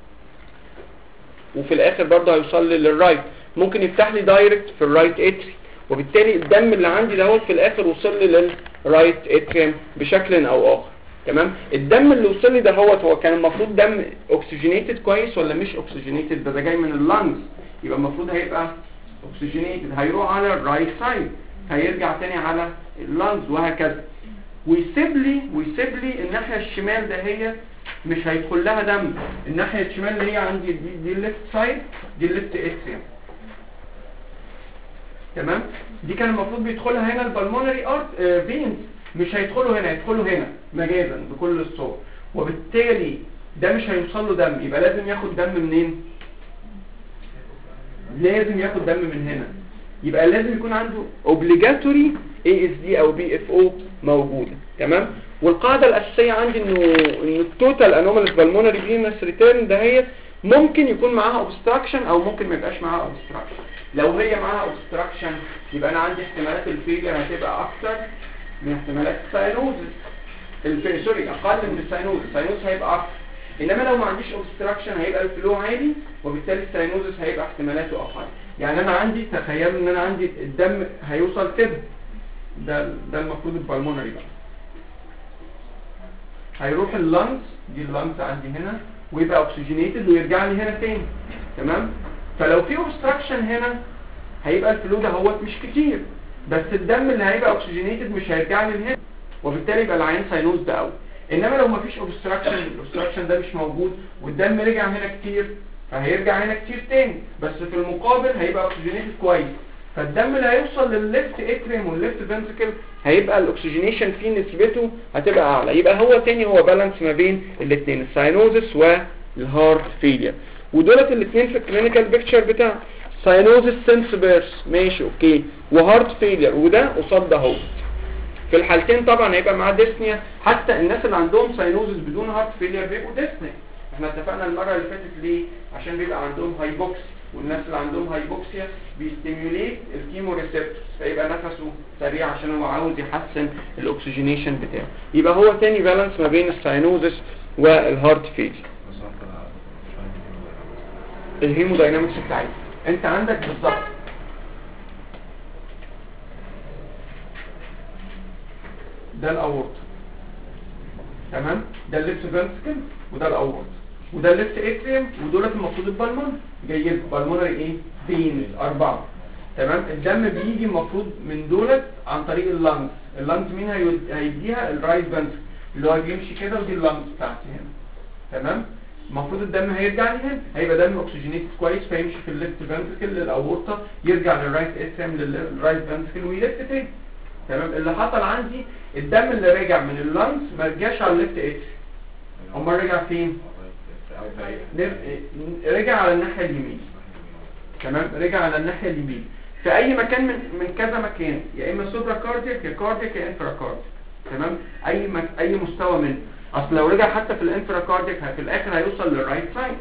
وفي الاخر برضه هيوصل لي للرايت. ممكن يفتح لي دايركت في الرايت اتري وبالتالي الدم اللي عندي دوت في الاخر وصل لي للرايت اتريم بشكل او اخر. تمام. الدم اللي وصل لي ده هو هو كان المفروض دم اوكسجينيتد كويس ولا مش اوكسجينيتد؟ ده, ده جاي من اللانجز، يبقى المفروض هيبقى اوكسجينيتد، هيروح على الرايت سايد هيرجع تاني على اللانجز وهكذا. ويسيب لي ويسيب لي الناحيه الشمال ده هي مش هيدخل لها دم. الناحيه الشمال اللي هي عندي دي دي الليفت سايد دي الليفت اتريوم. تمام. دي كان المفروض بيدخلها هنا البلمونري ارت فينز، مش هيدخلوا هنا، هيدخلوا هنا مجازا بكل الصور، وبالتالي ده مش هيوصل له دم. يبقى لازم ياخد دم منين؟ لازم ياخد دم من هنا. يبقى لازم يكون عنده obligatory إيه إس دي او بي إف أو موجوده. تمام. والقاعده الاساسيه عندي انه ان التوتال انوماليز بالمونري فينس ريتيرن ده هي ممكن يكون معاها obstruction او ممكن ما يبقاش معاها obstruction. لو هي معاها obstruction يبقى انا عندي احتمالات الفيلير هتبقى اكتر من احتمالات الساينوزس. الفي سوري اقل من الساينوزس، الساينوزس هيبقى اكتر. انما لو ما عنديش obstruction هيبقى الفلو عالي وبالتالي الساينوزس هيبقى احتمالاته اقل. يعني انا عندي تخيلوا ان انا عندي الدم هيوصل كده، ده ده المفروض البلمونري بقى هيروح اللانجز، دي اللانجز عندي هنا ويبقى اوكسجينيتد ويرجع لي هنا تاني. تمام. فلو في obstruction هنا هيبقى الفلو ده هو مش كتير بس الدم اللي هيبقى اوكسجينيتد مش هيرجع لي لهنا وبالتالي يبقى العين ساينوز ده قوي. انما لو مفيش obstruction الاوبستراكشن ده مش موجود والدم رجع هنا كتير فهيرجع هنا كتير تاني بس في المقابل هيبقى اوكسجينيتد كويس، فالدم اللي هيوصل للليفت اتريم والليفت فنتريكل هيبقى الاكسجينيشن فيه نسبته هتبقى اعلى. يبقى هو تاني هو بالانس ما بين الاثنين الساينوزس والهارت فيلير، ودولت الاثنين في الكلينيكال بيكتشر بتاع ساينوزس سنس بيرس ماشي اوكي وهارت فيلير وده قصاد ده اهو. في الحالتين طبعا هيبقى معاه ديسنيا. حتى الناس اللي عندهم ساينوزس بدون هارت فيلير بيبقوا ديسنيا. احنا اتفقنا المره اللي فاتت ليه؟ عشان بيبقى عندهم هايبوكسي، والناس اللي عندهم هايبوكسيا بيستيميوليت الكيمو ريسبتورز فيبقى نفسه سريع عشان هو عاوز يحسن الاكسجينيشن بتاعه. يبقى هو تاني بالانس ما بين الساينوزس والهارت فيلير. الهيموداينامكس بتاعتها انت عندك بالظبط ده الاورط، تمام؟ ده الليفت فنتريكل وده الاورط وده الليفت اتريوم، ودولت المفروض البلمون جاي لكم بالمونري ايه؟ فينز اربعه، تمام؟ الدم بيجي المفروض من دولت عن طريق اللنجز. اللنجز مين هيديها؟ الرايت فنتريكل اللي هو بيمشي كده، ودي اللنجز بتاعتي هنا، تمام؟ المفروض الدم هيرجع لي هنا، هيبقى دم اوكسجينيت كويس فيمشي في الليفت فنتريكل للاورطه، يرجع للرايت اتريوم للرايت فنتريكل ويلف تاني، تمام؟ اللي حصل عندي الدم اللي رجع من اللنجز ما رجعش على الليفت اتريوم، امال رجع فين؟ رجع على الناحيه اليمين، تمام؟ رجع على الناحيه اليمين في اي مكان من من كذا مكان، يا اما سوبرا كاردياك يا كاردياك يا انفرا كاردياك، تمام؟ اي مك... اي مستوى منه. اصل لو رجع حتى في الانفرا كاردياك في الاخر هيوصل للرايت سايد.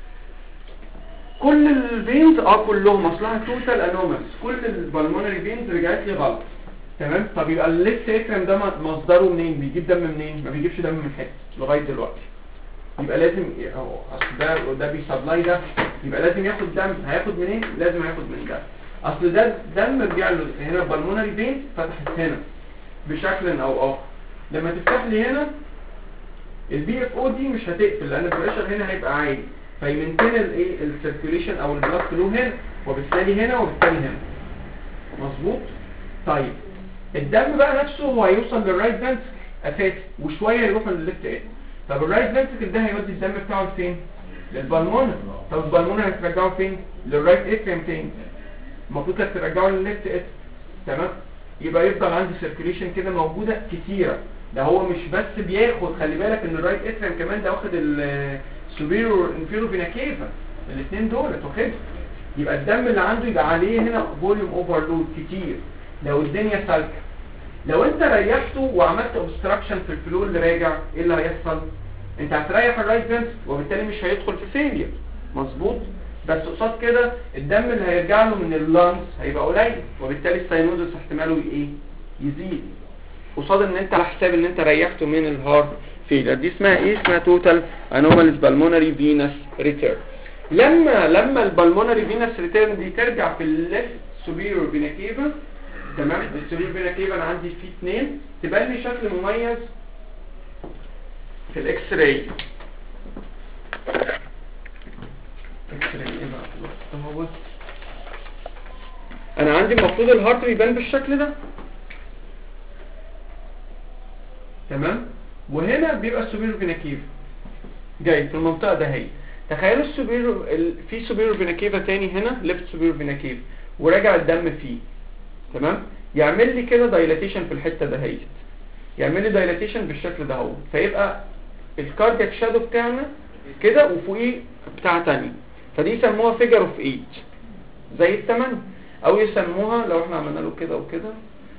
كل الفينز اه كلهم اصلها توتال انومالز، كل البلمونري فينز رجعت لي غلط، تمام؟ طب يبقى الليفت اتريم ده مصدره منين؟ بيجيب دم منين؟ ما بيجيبش دم من حته لغايه دلوقتي. يبقى لازم اهو اصل ده وده بيسبلاي ده، يبقى لازم ياخد دم. هياخد منين؟ لازم هياخد من ده. اصل ده دم رجع له هنا البلمونري فينز فتحت هنا بشكل او اخر. لما تفتح لي هنا البي اف او دي مش هتقفل لان البريشر هنا هيبقى عالي، فيمنتين الايه السيركيوليشن او البلاد فلو هنا، وبالتالي هنا وبالتالي هنا، مظبوط؟ طيب الدم بقى نفسه هو هيوصل للرايت فنتريكل اساسي وشويه يروح للليفت اتريوم. طب الرايت فنتريكل ده هيودي الدم بتاعه لفين؟ للبلمونر. طب البلمونر هترجعه فين؟ للرايت اتريوم تاني، المفروض كانت ترجعه للليفت اتريوم، تمام؟ يبقى يفضل عندي سيركيوليشن كده موجوده كتيره. ده هو مش بس بياخد، خلي بالك ان الرايت اتريوم كمان ده واخد السوبيرور انفيرو فينا كيفا، الاثنين دول واخد. يبقى الدم اللي عنده يبقى عليه هنا فوليوم اوفرلود كتير لو الدنيا سالكه. لو انت ريحته وعملت اوبستراكشن في الفلو اللي راجع، ايه اللي هيحصل؟ انت هتريح الرايت فنتريكل وبالتالي مش هيدخل في فيلير، مظبوط؟ بس قصاد كده الدم اللي هيرجع له من اللانس هيبقى قليل، وبالتالي الساينوزس احتماله ايه؟ يزيد، قصاد ان انت على حساب ان انت ريحته من الهارت فيلير. دي اسمها ايه؟ اسمها توتال انوماليز بالمونري فينس ريتيرن. لما لما البالمونري فينس ريتيرن دي ترجع في الليفت سوبيريور فينا كيفا، تمام؟ السوبيريور فينا كيفا انا عندي فيه اثنين، تبان لي شكل مميز في الاكس راي. اكس راي ايه بقى؟ بص انا عندي المفروض الهارت بيبان بالشكل ده، تمام؟ وهنا بيبقى السوبيريور فينا كيفا جاي في المنطقه ده. هي تخيلوا السوبيريور ال... في سوبيريور فينا كيفا تاني هنا، ليفت سوبيريور فينا كيفا، وراجع الدم فيه، تمام؟ يعمل لي كده دايلاتيشن في الحته دهيت، يعمل لي دايلاتيشن بالشكل ده اهو، فيبقى الكاردياك شادو بتاعنا كده وفوقيه بتاع تاني، فدي يسموها فيجر اوف ايت زي الثمانية، او يسموها لو احنا عملنا له كده وكده،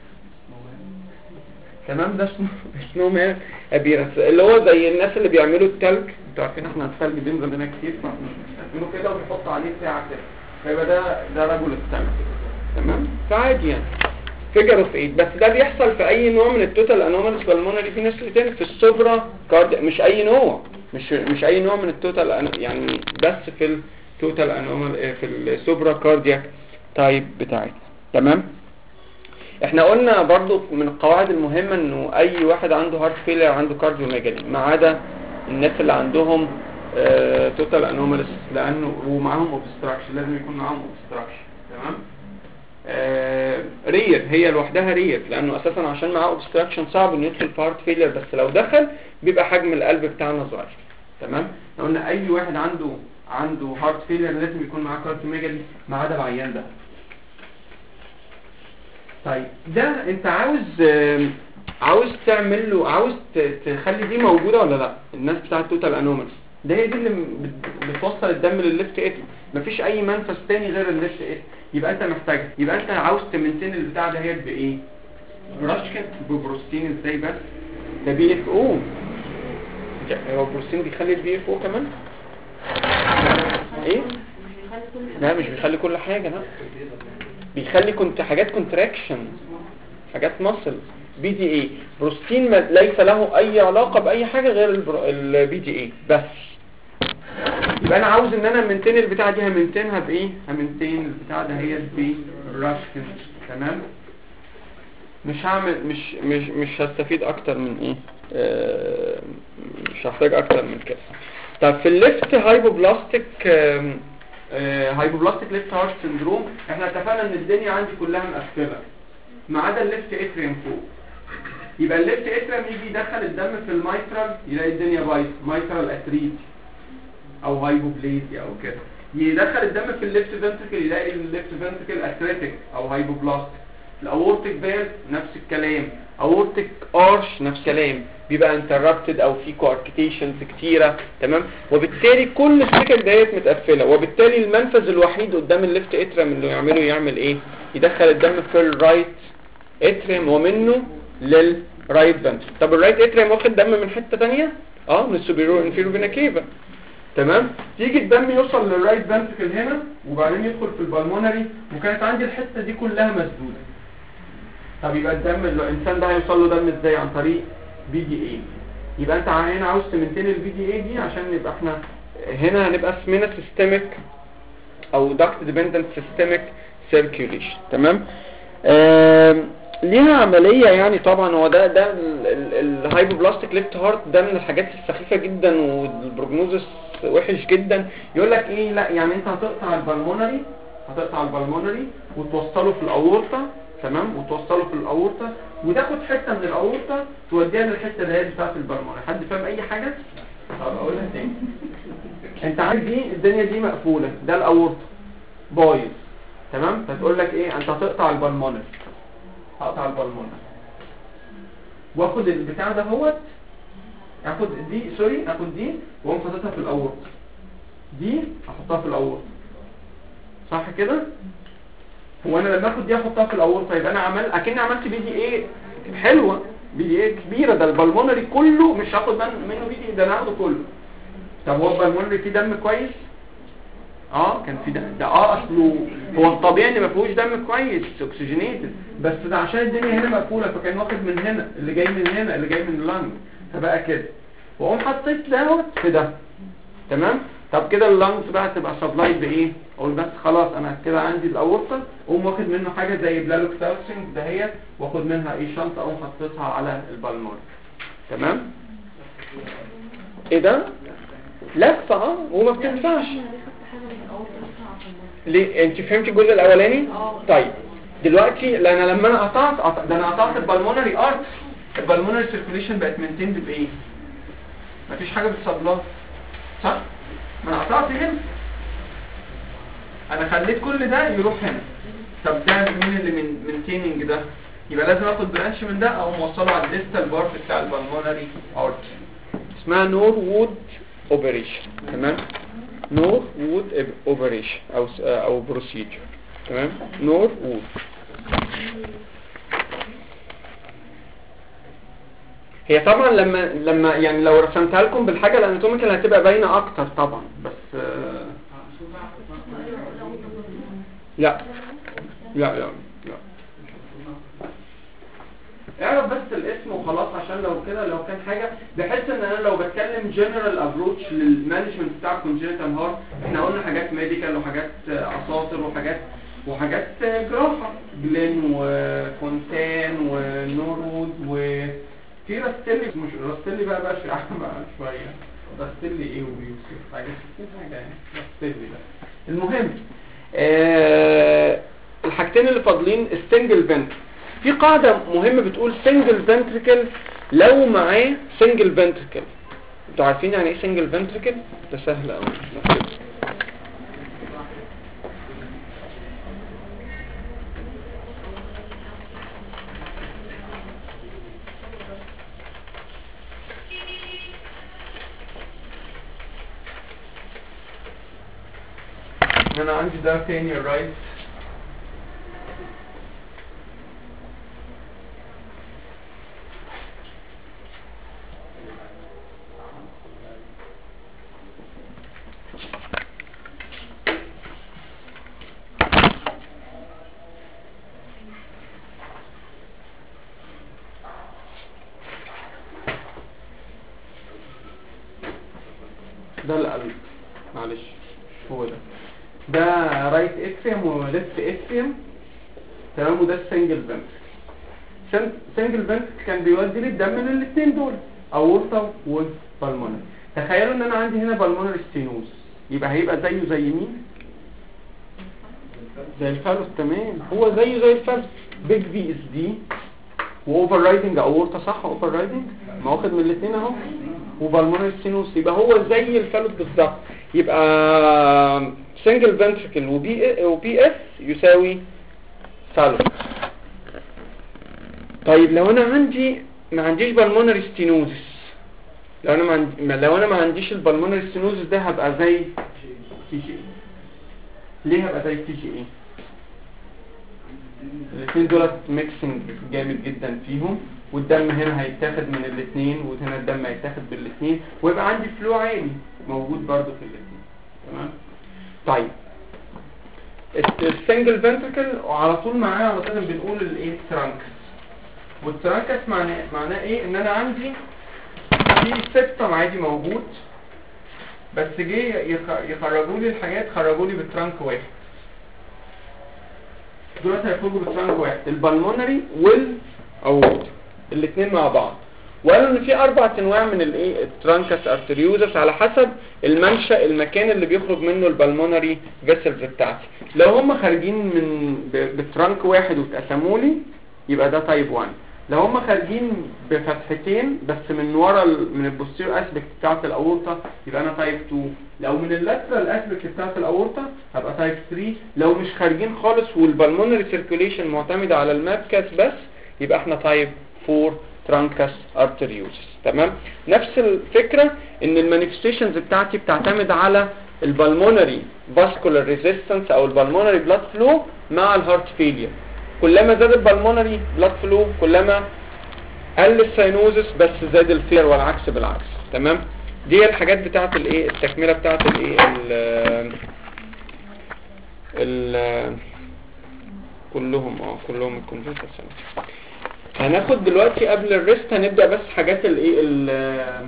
تمام؟ ده اسمه سنو مان ابيرنس، اللي هو زي الناس اللي بيعملوا التلج. انتوا عارفين احنا الثلج بينزل هنا كتير، فبيعملوا كده وبيحط عليه ساعه كده، فيبقى ده ده رجل الثلج، تمام؟ فعادي يعني فيجر اوف ايت. بس ده بيحصل في اي نوع من التوتال انوماليز بالمونري فينس ريتيرن، في السوبرا كارد، مش اي نوع، مش مش اي نوع من التوتال يعني، بس في التوتال انومال في السوبرا كاردياك تايب بتاعتنا، تمام؟ احنا قلنا برضو من القواعد المهمه انه اي واحد عنده هارت فيلير عنده كارديوميجالي، ما عدا الناس اللي عندهم توتال انوماليز، لانه ومعاهم اوبستراكشن، لازم يكون معاهم اوبستراكشن، تمام؟ آه رير، هي لوحدها رير، لانه اساسا عشان معاه اوبستراكشن صعب انه يدخل في هارت فيلير، بس لو دخل بيبقى حجم القلب بتاعنا صغير، تمام؟ لو قلنا اي واحد عنده عنده هارت فيلير لازم يكون معاه كارديوميجالي ما عدا العيان ده. طيب ده انت عاوز عاوز تعمل له، عاوز تخلي دي موجوده ولا لا؟ الناس بتاعه توتال انوماليز ده هي دي اللي بتوصل الدم للليفت اتريوم، مفيش اي منفذ تاني غير الليفت اتريوم، يبقى انت محتاج، يبقى انت عاوز تمنتين البتاع ده هي بايه؟ راشكن ببروستين ازاي بس؟ ده بي اف او. هو البروستين بيخلي البي اف او كمان؟ ايه؟ لا مش بيخلي كل حاجة، لا بيخلي كنت حاجات كونتراكشن، حاجات مصل. بي دي اي بروستين ليس له اي علاقة باي حاجة غير البي دي اي بس. يبقى انا عاوز ان انا منتين البتاعة دي، همنتينها بايه؟ همنتين البتاعة ده هي براشكن. تمام. مش هعمل مش مش مش هستفيد اكتر من ايه، آه مش هحتاج اكتر من كده. طب في الليفت هايبوبلاستيك آه آه هايبوبلاستيك ليفت هارت سندروم، احنا اتفقنا ان الدنيا عندي كلها مقفله ما عدا الليفت اتريم فوق. يبقى الليفت اتريم يجي يدخل الدم في المايترال يلاقي الدنيا بايظه، مايترال اتريتي او هايبوبليزيا او كده. يدخل الدم في الليفت فنتركل يلاقي الليفت فنتركل اتريتيك او هايبوبلاستيك. الاورتيك فالف نفس الكلام، اورتيك ارش نفس الكلام، بيبقى انتربتد او في كواركتيشنز كتيره. تمام. وبالتالي كل السكك ديت متقفله، وبالتالي المنفذ الوحيد قدام الليفت اتريم اللي يعمله يعمل ايه؟ يدخل الدم في الرايت اتريم ومنه للرايت فنتركل. طب الرايت اتريم واخد دم من حته ثانيه؟ اه من السوبيريور انفيريور فينا كيفا. تمام. يجي الدم يوصل للرايت فنتركل هنا وبعدين يدخل في البلمونري، وكانت عندي الحته دي كلها مسدوده. طب يبقى الدم اللي الانسان ده هيوصل له دم ازاي؟ عن طريق بي دي اي. يبقى انت هنا عاوز تمنتين البي دي اي دي عشان يبقى احنا هنا هنبقى اسمنا سيستميك او داكت ديبندنت سيستميك سيركيوليشن. تمام. ليها عمليه يعني طبعا. هو ده ده الهايبوبلاستيك ليفت هارت ده من الحاجات السخيفه جدا والبروجنوزس وحش جدا. يقول لك ايه؟ لا يعني انت هتقطع البلمونري، هتقطع البلمونري وتوصله في الاورطه. تمام. وتوصله في الاورطه وتاخد حته من الاورطه توديها للحته اللي هي بتاعه البلمونري. حد فاهم اي حاجه؟ طب اقولها تاني. انت عارف دي الدنيا دي مقفوله، ده الاورطه بايظ. تمام. فتقول لك ايه؟ انت هتقطع البلمونري، هقطع البلمونري واخد البتاع ده هوت، اخد دي سوري اخد دي واقوم حاططها في الاورطه، دي احطها في الاورطه، صح كده؟ هو انا لما اخد دي احطها في الاورطه يبقى انا عمل اكني عملت بي دي ايه حلوه، بي دي ايه كبيره. ده البلمونري كله مش هاخد منه بي دي، ده انا هاخده كله. طب هو البلمونري فيه دم كويس؟ اه كان في دم ده. اه اصله هو الطبيعي ان ما فيهوش دم كويس اوكسجينيتد، بس ده عشان الدنيا هنا مقفوله فكان واخد من هنا اللي جاي من هنا اللي جاي من اللنج، فبقى كده. واقوم حطيت دوت في ده. تمام. طب كده اللنجز بقى تبقى سبلايد بايه؟ اقول بس خلاص انا كده عندي الاورطه، اقوم واخد منه حاجه زي بلالوكسالسنج دهيت واخد منها ايه شنطه اقوم حطيتها على البلمونري. تمام. ايه ده؟ لفه اه وما بتنفعش. ليه؟ انت فهمتي الجزء الاولاني؟ طيب دلوقتي لان لما انا قطعت ده انا قطعت البلمونري ارت، البلمونري سيركيوليشن بقت مينتيند بايه؟ مفيش حاجه بتصبلها، صح؟ ما انا قطعت هنا، انا خليت كل ده يروح هنا. طب ده مين اللي من مينتيننج ده؟ يبقى لازم اخد برانش من ده او موصله على الديستال بارت بتاع البلمونري ارت. اسمها نور وود اوبريشن. تمام. نور وود اوبريشن او او بروسيجر. تمام. نور وود. هي طبعا لما لما يعني لو رسمتها لكم بالحاجه الاناتوميكال هتبقى باينه اكتر طبعا، بس آه لا لا لا لا اعرف بس الاسم وخلاص عشان لو كده لو كان حاجه، بحيث ان انا لو بتكلم جنرال ابروتش للمانجمنت بتاع كونجنتال هارت، احنا قلنا حاجات ميديكال وحاجات اساطر وحاجات وحاجات جراحه، جلين وفونتان ونورود و في راستيلي، مش راستيلي بقى بقى شويه راستيلي ايه وبيوسف حاجه حاجه يعني راستيلي ده. المهم آه الحاجتين اللي فاضلين السنجل فنتركل. في قاعده مهمه بتقول سنجل فنتركل لو معاه سنجل فنتركل. انتوا عارفين يعني ايه سنجل فنتركل؟ ده سهل قوي. انا عندي ده تاني الرايت هو ده ده رايت اتريوم وليفت اتريوم، تمام. وده السنجل فنتركل. سنجل فنتركل كان بيودي لي الدم للاثنين دول، اورطه والبالمونري. تخيلوا ان انا عندي هنا بالمونري ستينوز، يبقى هيبقى زيه زي مين؟ زي الفالوس، تمام. هو زيه زي الفالوس، بيج في اس دي واوفر رايدنج اورطه، صح؟ اوفر رايدنج ما واخد من الاثنين اهو، وبالمونري ستينوز، يبقى هو زي الفالوس بالظبط. يبقى سنجل فنتركل وبي وبي اس يساوي فالوس. طيب لو انا عندي ما عنديش بالمونري ستينوزس، لو انا ما عندي لو انا ما عنديش البالمونري ستينوزس ده هبقى زي تي جي. ليه هبقى زي تي جي ايه؟ الاثنين دولت ميكسنج جامد جدا فيهم، والدم هنا هيتاخد من الاثنين وهنا الدم هيتاخد بالاثنين، ويبقى عندي فلو عالي موجود برضو في الاثنين، تمام. طيب السنجل فنتركل وعلى طول معاه على طول بنقول الايه؟ ترانكس. والترانكس معناه معناه ايه؟ ان انا عندي في سيبتم عادي موجود، بس جه يخرجوا لي الحاجات، خرجوا لي بالترانك واحد. دلوقتي هيخرجوا بالترانك واحد، البالمونري والاورت الاثنين مع بعض. وقالوا ان في اربع انواع من الايه؟ الترانكس ارتريوزس على حسب المنشأ، المكان اللي بيخرج منه البالمونري فيسلز بتاعتي. لو هم خارجين من بترانك واحد واتقسموا لي يبقى ده تايب واحد. لو هم خارجين بفتحتين بس من ورا من البوستيريور اسبكت بتاعه الاورطه يبقى انا تايب اتنين. لو من اللاترال اسبكت بتاعه الاورطه هبقى تايب تلاتة. لو مش خارجين خالص والبالمونري سيركيوليشن معتمد على المابكاس بس يبقى احنا تايب اربعة ترانكس ارتريوزس، تمام. نفس الفكره ان المانيفستيشنز بتاعتي بتعتمد على البالمونري فاسكولار ريزيستنس او البالمونري بلاد فلو مع الهارت فيلير. كلما زاد البالمونري بلاد فلو كلما قل الساينوزس، بس زاد الفيلر والعكس بالعكس، تمام. دي الحاجات بتاعه الايه؟ التكمله بتاعه الايه؟ ال ال كلهم اه كلهم الكونجنتال ساينوس. هناخد دلوقتي قبل الريست هنبدا بس حاجات الايه ال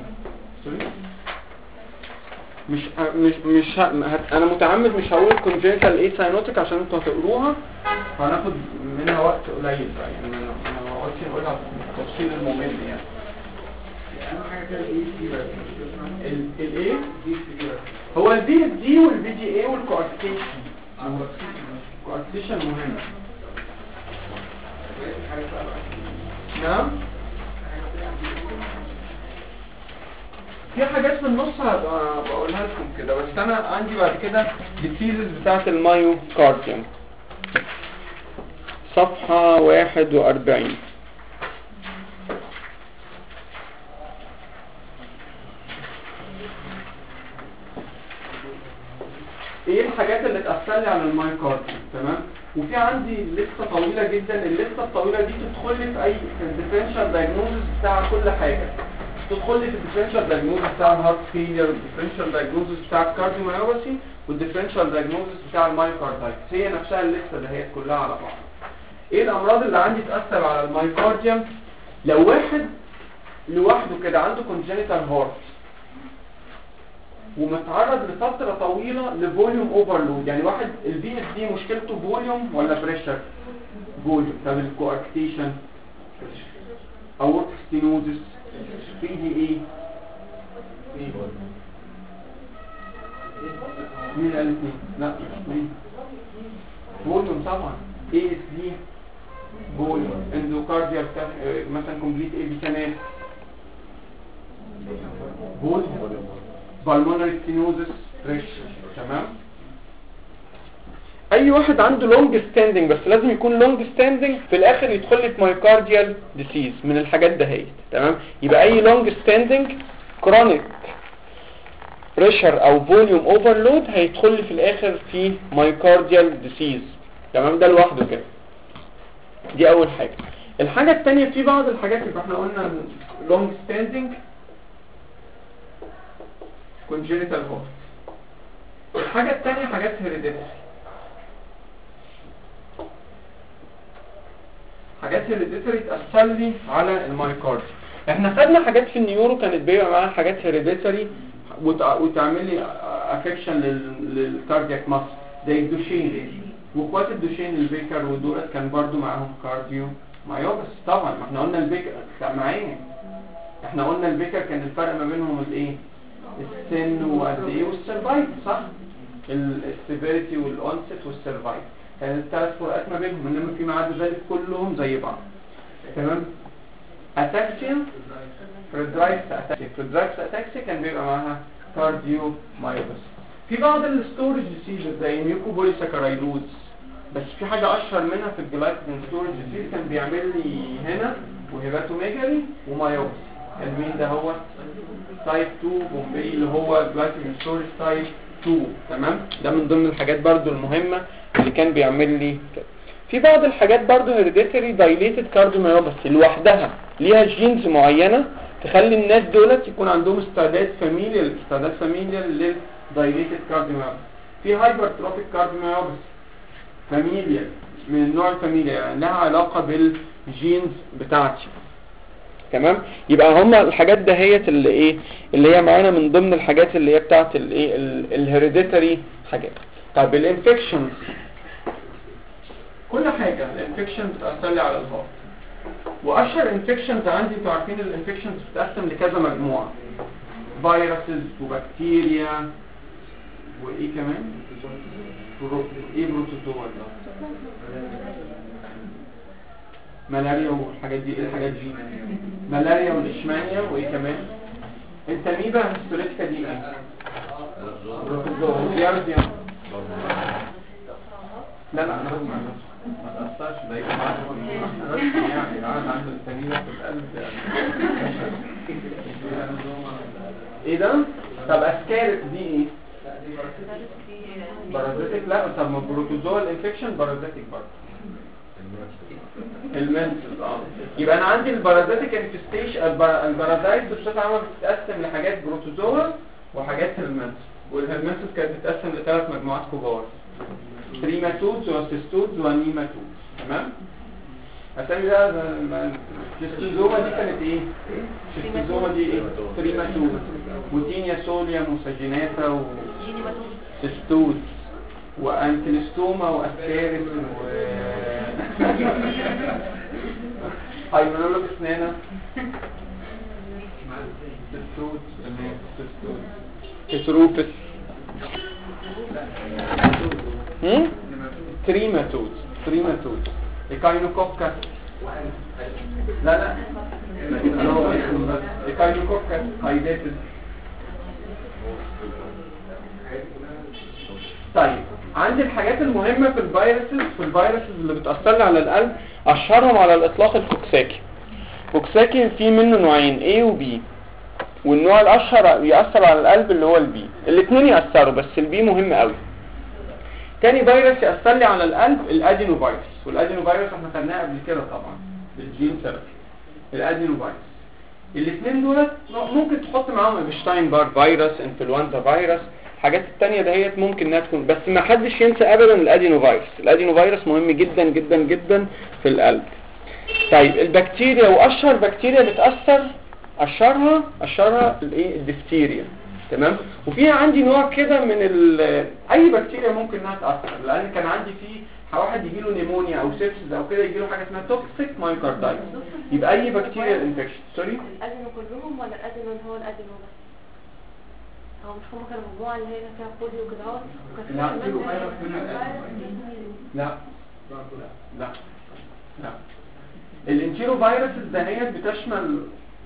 مش مش مش ه... انا متعمد مش هقول كونجنتال ايه ساينوتيك عشان انتوا هتقروها، هناخد منها وقت قليل بقى، يعني انا انا ما قلتش نقولها بالتفصيل الممل يعني. اهم حاجه كده الاي سي بس الايه دي سي بس هو الدي دي والبي جي اي والكوارتيشن. الكوارتيشن مهم. نعم في حاجات في النص هبقى بقولها لكم كده، بس انا عندي بعد كده الديزيز بتاعت المايوكارديوم صفحة واحد واربعين. ايه الحاجات اللي تأثر لي على المايوكارديوم، تمام. وفي عندي لسته طويله جدا، اللسته الطويله دي تدخل لي في اي ديفرنشال دايجنوزس بتاع كل حاجه. تدخل لي في الديفرنشال دايجنوزس بتاع الهارت فيلير، والديفرنشال دايجنوزس بتاع الكارديوميوباثي، والديفرنشال دايجنوزس بتاع المايوكاردايتس. هي نفسها اللسته دهيت كلها على بعض. ايه الامراض اللي عندي تاثر على المايوكارديوم؟ لو واحد لوحده كده عنده كونجنيتال هارت ومتعرض لفتره طويله لفوليوم اوفرلود، يعني واحد البي اس دي مشكلته فوليوم ولا بريشر؟ فوليوم. طب الكواركتيشن اورتيك ستينوزس بي دي اي مين قال الاثنين؟ لا مين؟ فوليوم طبعا. اي اس دي فوليوم. اندوكارديال مثلا كومبليت اي بي كمان فوليوم. بالمونري ستينوزس بريشر، تمام. اي واحد عنده لونج ستاندنج، بس لازم يكون لونج ستاندنج في الاخر يدخل لي في مايوكارديال ديسيز من الحاجات دهيت، تمام. يبقى اي لونج ستاندنج كرونيك بريشر او فوليوم اوفرلود هيدخل لي في الاخر في مايوكارديال ديسيز، تمام. ده لوحده كده. دي اول حاجه. الحاجه الثانيه في بعض الحاجات اللي احنا قلنا لونج ستاندنج congenital heart. الحاجة الثانية حاجات hereditary. حاجات hereditary تأثر لي على المايوكارديوم. احنا خدنا حاجات في النيورو كانت بيبقى معاها حاجات hereditary وتعمل لي افكشن للكاردياك ماسل زي الدوشين، واخوات الدوشين البيكر ودولت كان برضو معاهم كارديو مايوبس. طبعا ما احنا قلنا البيكر معايا، احنا قلنا البيكر كان الفرق ما بينهم الايه؟ السن وقد ايه والسرفايف، صح؟ السيفيريتي والاونست والسرفايف كانت الثلاث فروقات ما بينهم، انما فيما عدا ذلك كلهم زي بعض. تمام. اتاكسيا فريدرايكس اتاكسيا فريدرايكس اتاكسيا كان بيبقى معاها كارديو مايوبس. في بعض الستورج ديسيز زي ميوكوبوليساكرايدوز، بس في حاجه اشهر منها في الجلايكوجين ستورج ديسيز كان بيعمل لي هنا وهيباتوميجالي ومايوبس. كان مين ده؟ هو تايب اتنين بومبي اللي هو جلايكوجين ستورج تايب اتنين. تمام. ده من ضمن الحاجات برضو المهمه اللي كان بيعمل لي كده. في بعض الحاجات برضو هيريديتري دايليتد كارديوميوباثي لوحدها ليها جينز معينه تخلي الناس دولت يكون عندهم استعداد فاميليال استعداد فاميليال للدايليتد كارديوميوباثي. في هايبرتروفيك كارديوميوباثي فاميليال من النوع الفاميليال، يعني لها علاقه بالجينز بتاعتي. تمام. يبقى هما الحاجات دهيت اللي ايه اللي هي معانا من ضمن الحاجات اللي هي بتاعت الايه الهيريديتري حاجات. طب الانفكشنز، كل حاجه الانفكشن بتاثر لي على الهارت. واشهر انفكشنز عندي انتوا عارفين الانفكشنز بتتقسم لكذا مجموعه، فيروسز وبكتيريا وايه كمان برو... ايه بروتوزوا ملاريا والحاجات دي. ايه الحاجات دي؟ ملاريا والاشمانيا وايه كمان التميبا هيستوريتيكا دي ايه؟ بروتوزوا ديارديا. لا لا انا بسمع ما تأثرش ده يبقى يعني العالم عنده التميمة في القلب ايه ده؟ طب اسكارت دي ايه؟ بارازيتك. لا طب ما بروتوزوال انفكشن بارازيتك برضه المنسز. اه يبقى انا عندي البارازيتك انفستيشن البارازايت بصفة عامة بتتقسم لحاجات بروتوزوال وحاجات هيرمنسز، والهيرمنسز كانت بتتقسم لثلاث مجموعات كبار، تريماتودز وسيستودز ونيماتودز. تمام. اسامي بقى الشيستوزوما دي كانت ايه؟ الشيستوزوما دي ايه؟ تريماتودز، وتينيا سوليا موساجيناتا وسيستودز، وانكلستوما واسكارس و هايمونولوج اسنانا سيستودز سيستودز كتروفس هم؟ تريماتودز تريماتودز إيكاينوكوكا. لا لا إيكاينوكوكا هايداتد. طيب عندي الحاجات المهمة في الفيروسز في الفيروسز اللي بتأثر لي على القلب، أشهرهم على الإطلاق الكوكساكي. كوكساكي في منه نوعين A و B، والنوع الأشهر يأثر على القلب اللي هو البي. الاثنين يأثروا بس البي مهم قوي. تاني فيروس يأثر لي على القلب الادينو فيروس، والادينو فيروس احنا خدناه قبل كده طبعا بالجين ثيرابي. الادينو فيروس الاثنين دولت ممكن تحط معاهم ابشتاين بار فيروس، انفلونزا فيروس، الحاجات التانية دهيت ممكن انها تكون، بس ما حدش ينسى ابدا الادينو فيروس. الادينو فيروس مهم جدا جدا جدا في القلب. طيب البكتيريا، واشهر بكتيريا بتأثر اشهرها اشهرها الايه الدفتيريا. تمام. وفيها عندي نوع كده من اي بكتيريا ممكن انها تاثر، لان كان عندي فيه واحد يجي له نيمونيا او سيبسز او كده يجي له حاجه اسمها توكسيك مايوكاردايتس. يبقى اي بكتيريا انفكشن. سوري الادينو كلهم ولا الادينو اللي هو الادينو بس؟ هو مش هم كانوا مجموعه اللي هي فيها بوليو كده اهو؟ لا لا لا الانتيرو فيروسز دهيت بتشمل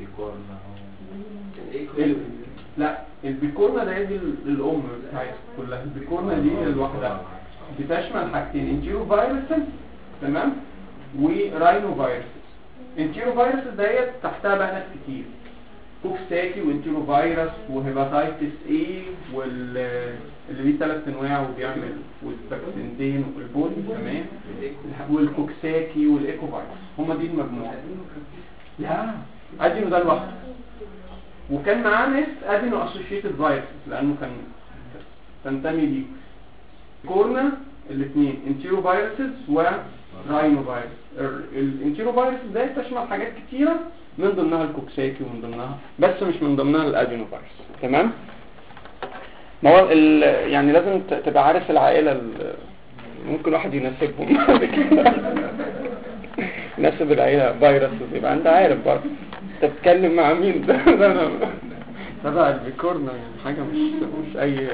ال... لا البيكورنا ده دي الام بتاعتها كلها. البيكورنا دي لوحدها بتشمل حاجتين، انتيرو فيروسز تمام وراينو فيروسز. انتيرو فيروسز ديت تحتها بقى ناس كتير، كوكساكي وانتيرو فيروس وهيباتايتس اي وال اللي ليه ثلاث انواع وبيعمل والباكسنتين والبولي تمام والكوكساكي والايكو فيروس. هم دي المجموعه. لا ادينو ده لوحده، وكان معاه ناس ادينو اسوشيتد فيروس لانه كان تنتمي ليه. كورنا الاثنين انتيرو فيروسز وراينو فيروس. الانتيرو فيروس ده تشمل حاجات كتيره من ضمنها الكوكساكي ومن ضمنها بس مش من ضمنها الادينو فيروس. تمام. ما هو ال... يعني لازم ت- تبقى عارف العائله ال... ممكن واحد يناسبهم يناسب العائله فيروس، يبقى انت عارف برضه انت بتتكلم مع مين. ده ده انا تبع البيكورنا، يعني حاجه مش مش اي.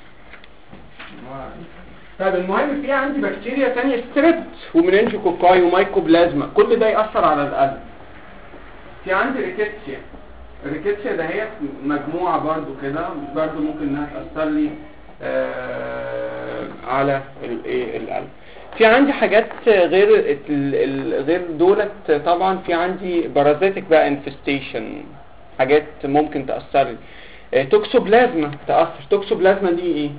طيب المهم في عندي بكتيريا تانية ستريبت ومننجوكوكاي ومايكوبلازما، كل ده يأثر على القلب. في عندي ريكيتسيا. الريكيتسيا ده هي مجموعة برضو كده، برضو ممكن انها تأثر لي آه على الايه القلب. في عندي حاجات غير ال- ال- غير دولت طبعا، في عندي بارازيتك بقى انفستيشن، حاجات ممكن تأثر لي. آه توكسوبلازما تأثر. توكسوبلازما دي ايه؟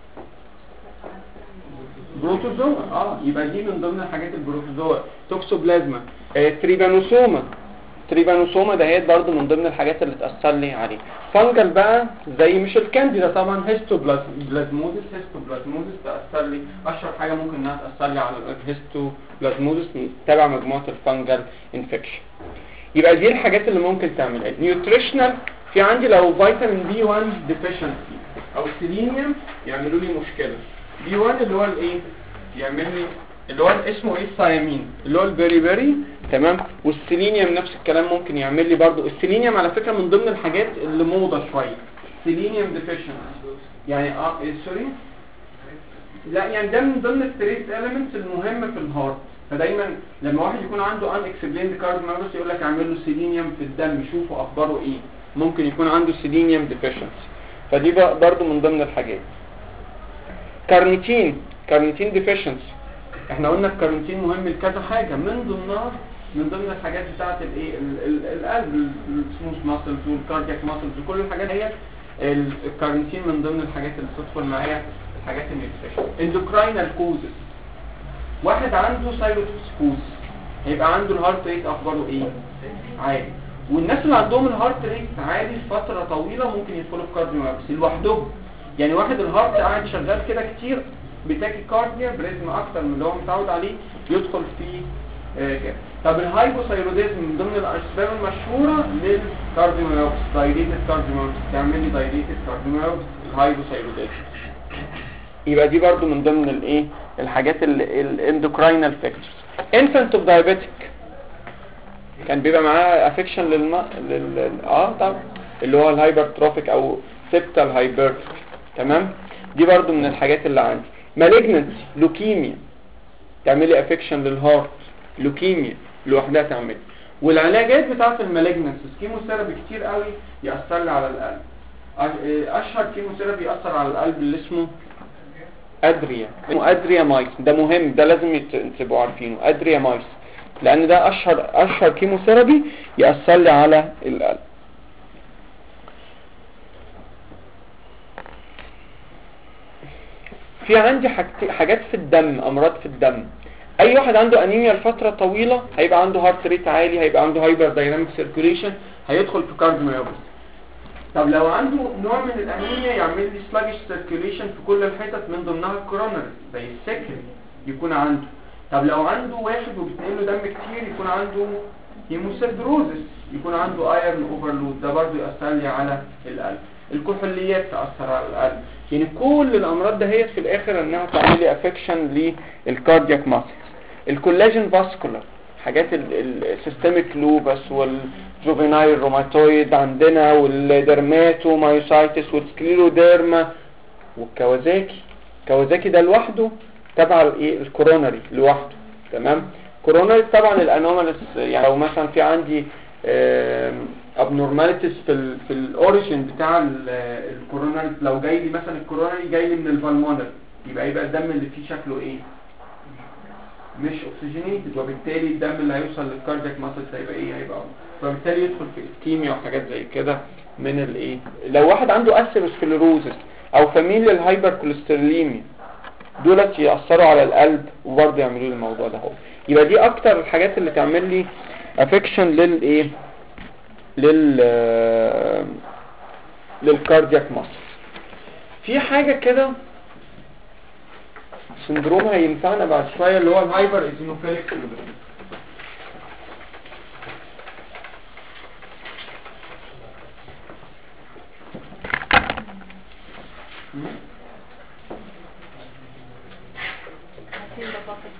بروتوزوا. اه يبقى دي من ضمن الحاجات البروتوزوا. توكسوبلازما. آه تريبانوسوما. تريبانوسوما دهيت برضو من ضمن الحاجات اللي تأثر لي عليه. فانجل بقى زي مش الكانديدا طبعا، هيستوبلازموزيس. هيستوبلازموزيس تأثر لي، اشهر حاجة ممكن انها تأثر لي على الهيستوبلازموزيس تبع مجموعة الفانجل انفكشن. يبقى دي الحاجات اللي ممكن تعملها. نيوتريشنال، في عندي لو فيتامين بي واحد ديفيشنسي او سيلينيوم يعملوا لي مشكلة. بي واحد اللي هو الايه يعمل لي اللي هو اسمه ايه الثيامين اللي هو البيري بيري، تمام. والسيلينيوم نفس الكلام ممكن يعمل لي برضو. السيلينيوم على فكرة من ضمن الحاجات اللي موضة شوية، سيلينيوم ديفيشنسي يعني اه إيه سوري لا يعني ده من ضمن التريس اليمنتس المهمة في الهارت. فدايما لما واحد يكون عنده ان اكسبليند كارديوميوباثي يقول لك اعمل له سيلينيوم في الدم، شوفوا اخباره ايه، ممكن يكون عنده سيلينيوم ديفيشنسي. فدي برضو من ضمن الحاجات. كارنيتين. كارنيتين ديفيشنسي، احنا قلنا الكارنيتين مهم لكذا حاجة، من ضمنها من ضمن الحاجات بتاعت الايه القلب، السموث ماسلز والكاردياك ماسلز وكل الحاجات هي الكارنيتين من ضمن الحاجات اللي بتدخل معايا الحاجات النيوتريشن. اندوكراينال كوزز، واحد عنده سايروتوكسيكوز هيبقى عنده الهارت ريت اخباره ايه؟ عالي. والناس اللي عندهم الهارت ريت عالي فترة طويلة ممكن يدخلوا في كارديوميوباثي لوحدهم. يعني واحد الهارت قاعد شغال كده كتير بتاكي كارديا بريزم اكتر من اللي هو متعود عليه يدخل في آه كده. طب الهايبوثايروديزم من ضمن الاسباب المشهوره للكارديوميوباثي، دايليتد كارديوميوباثي، تعمل لي دايليتد كارديوميوباثي الهايبوثايروديزم. يبقى دي برضو من ضمن الايه الحاجات الاندوكراينال فاكتورز. انفانت اوف دايابيتيك كان بيبقى معاه افكشن للم لل اه طبعا اللي هو الهايبرتروفيك او سيبتال هايبرتروفيك، تمام. دي برضو من الحاجات اللي عندي. مالجنسي، لوكيميا تعمل لي افكشن للهارت، لوكيميا لوحدها تعمل. والعلاجات بتاعه المالجنسي كيموثيرابي كتير قوي ياثر لي على القلب. اشهر كيموثيرابي ياثر على القلب اللي اسمه ادريا، اسمه ادريا مايس. ده مهم، ده لازم تبقوا عارفينه، ادريا مايس، لان ده اشهر اشهر كيموثيرابي ياثر لي على القلب. في عندي حاجات في الدم، امراض في الدم. اي واحد عنده انيميا لفتره طويله هيبقى عنده هارت ريت عالي، هيبقى عنده هايبر دايناميك سيركيوليشن، هيدخل في كارديوميوباثي. طب لو عنده نوع من الانيميا يعمل لي سلاجش سيركيوليشن في كل الحتت من ضمنها الكورونري زي السكري يكون عنده. طب لو عنده واحد وبيتنقل له دم كتير يكون عنده هيموسيدروزس، يكون عنده ايرن اوفرلود، ده برضه ياثر لي على القلب. الكحوليات تاثر على القلب. يعني كل الامراض ده هي في الاخر انها تعمل لي افكشن للكاردياك ماسلز. الكولاجين فاسكولار، حاجات السيستميك لوبس والجوفينايل روماتويد عندنا، والدرماتومايوسايتس والسكليروديرما والكوازاكي. كوازاكي ده لوحده تبع الايه الكوروناري لوحده، تمام. كوروناري طبعا الانوماليز، يعني لو مثلا في عندي ابنورماليتيز في ال في الاوريجين بتاع الكوروناري، لو جاي لي مثلا الكوروناري جاي لي من الفالمونري، يبقى يبقى الدم اللي فيه شكله ايه؟ مش اكسجينيتد، وبالتالي الدم اللي هيوصل للكاردياك ماسلز هيبقى ايه؟ هيبقى فبالتالي يدخل في اسكيميا وحاجات زي كده من الايه. لو واحد عنده اثيروسكليروزس او فاميليال هايبر كوليستروليميا، دولت يأثروا على القلب وبرضه يعملوا لي الموضوع ده. هو يبقى دي اكتر الحاجات اللي تعمل لي افكشن للايه لل للكاردياك ماسل. في حاجه كده سندروم هينفعنا بعد شويه اللي هو الهايبر ايزينوفيليك سندروم. ممكن بفكر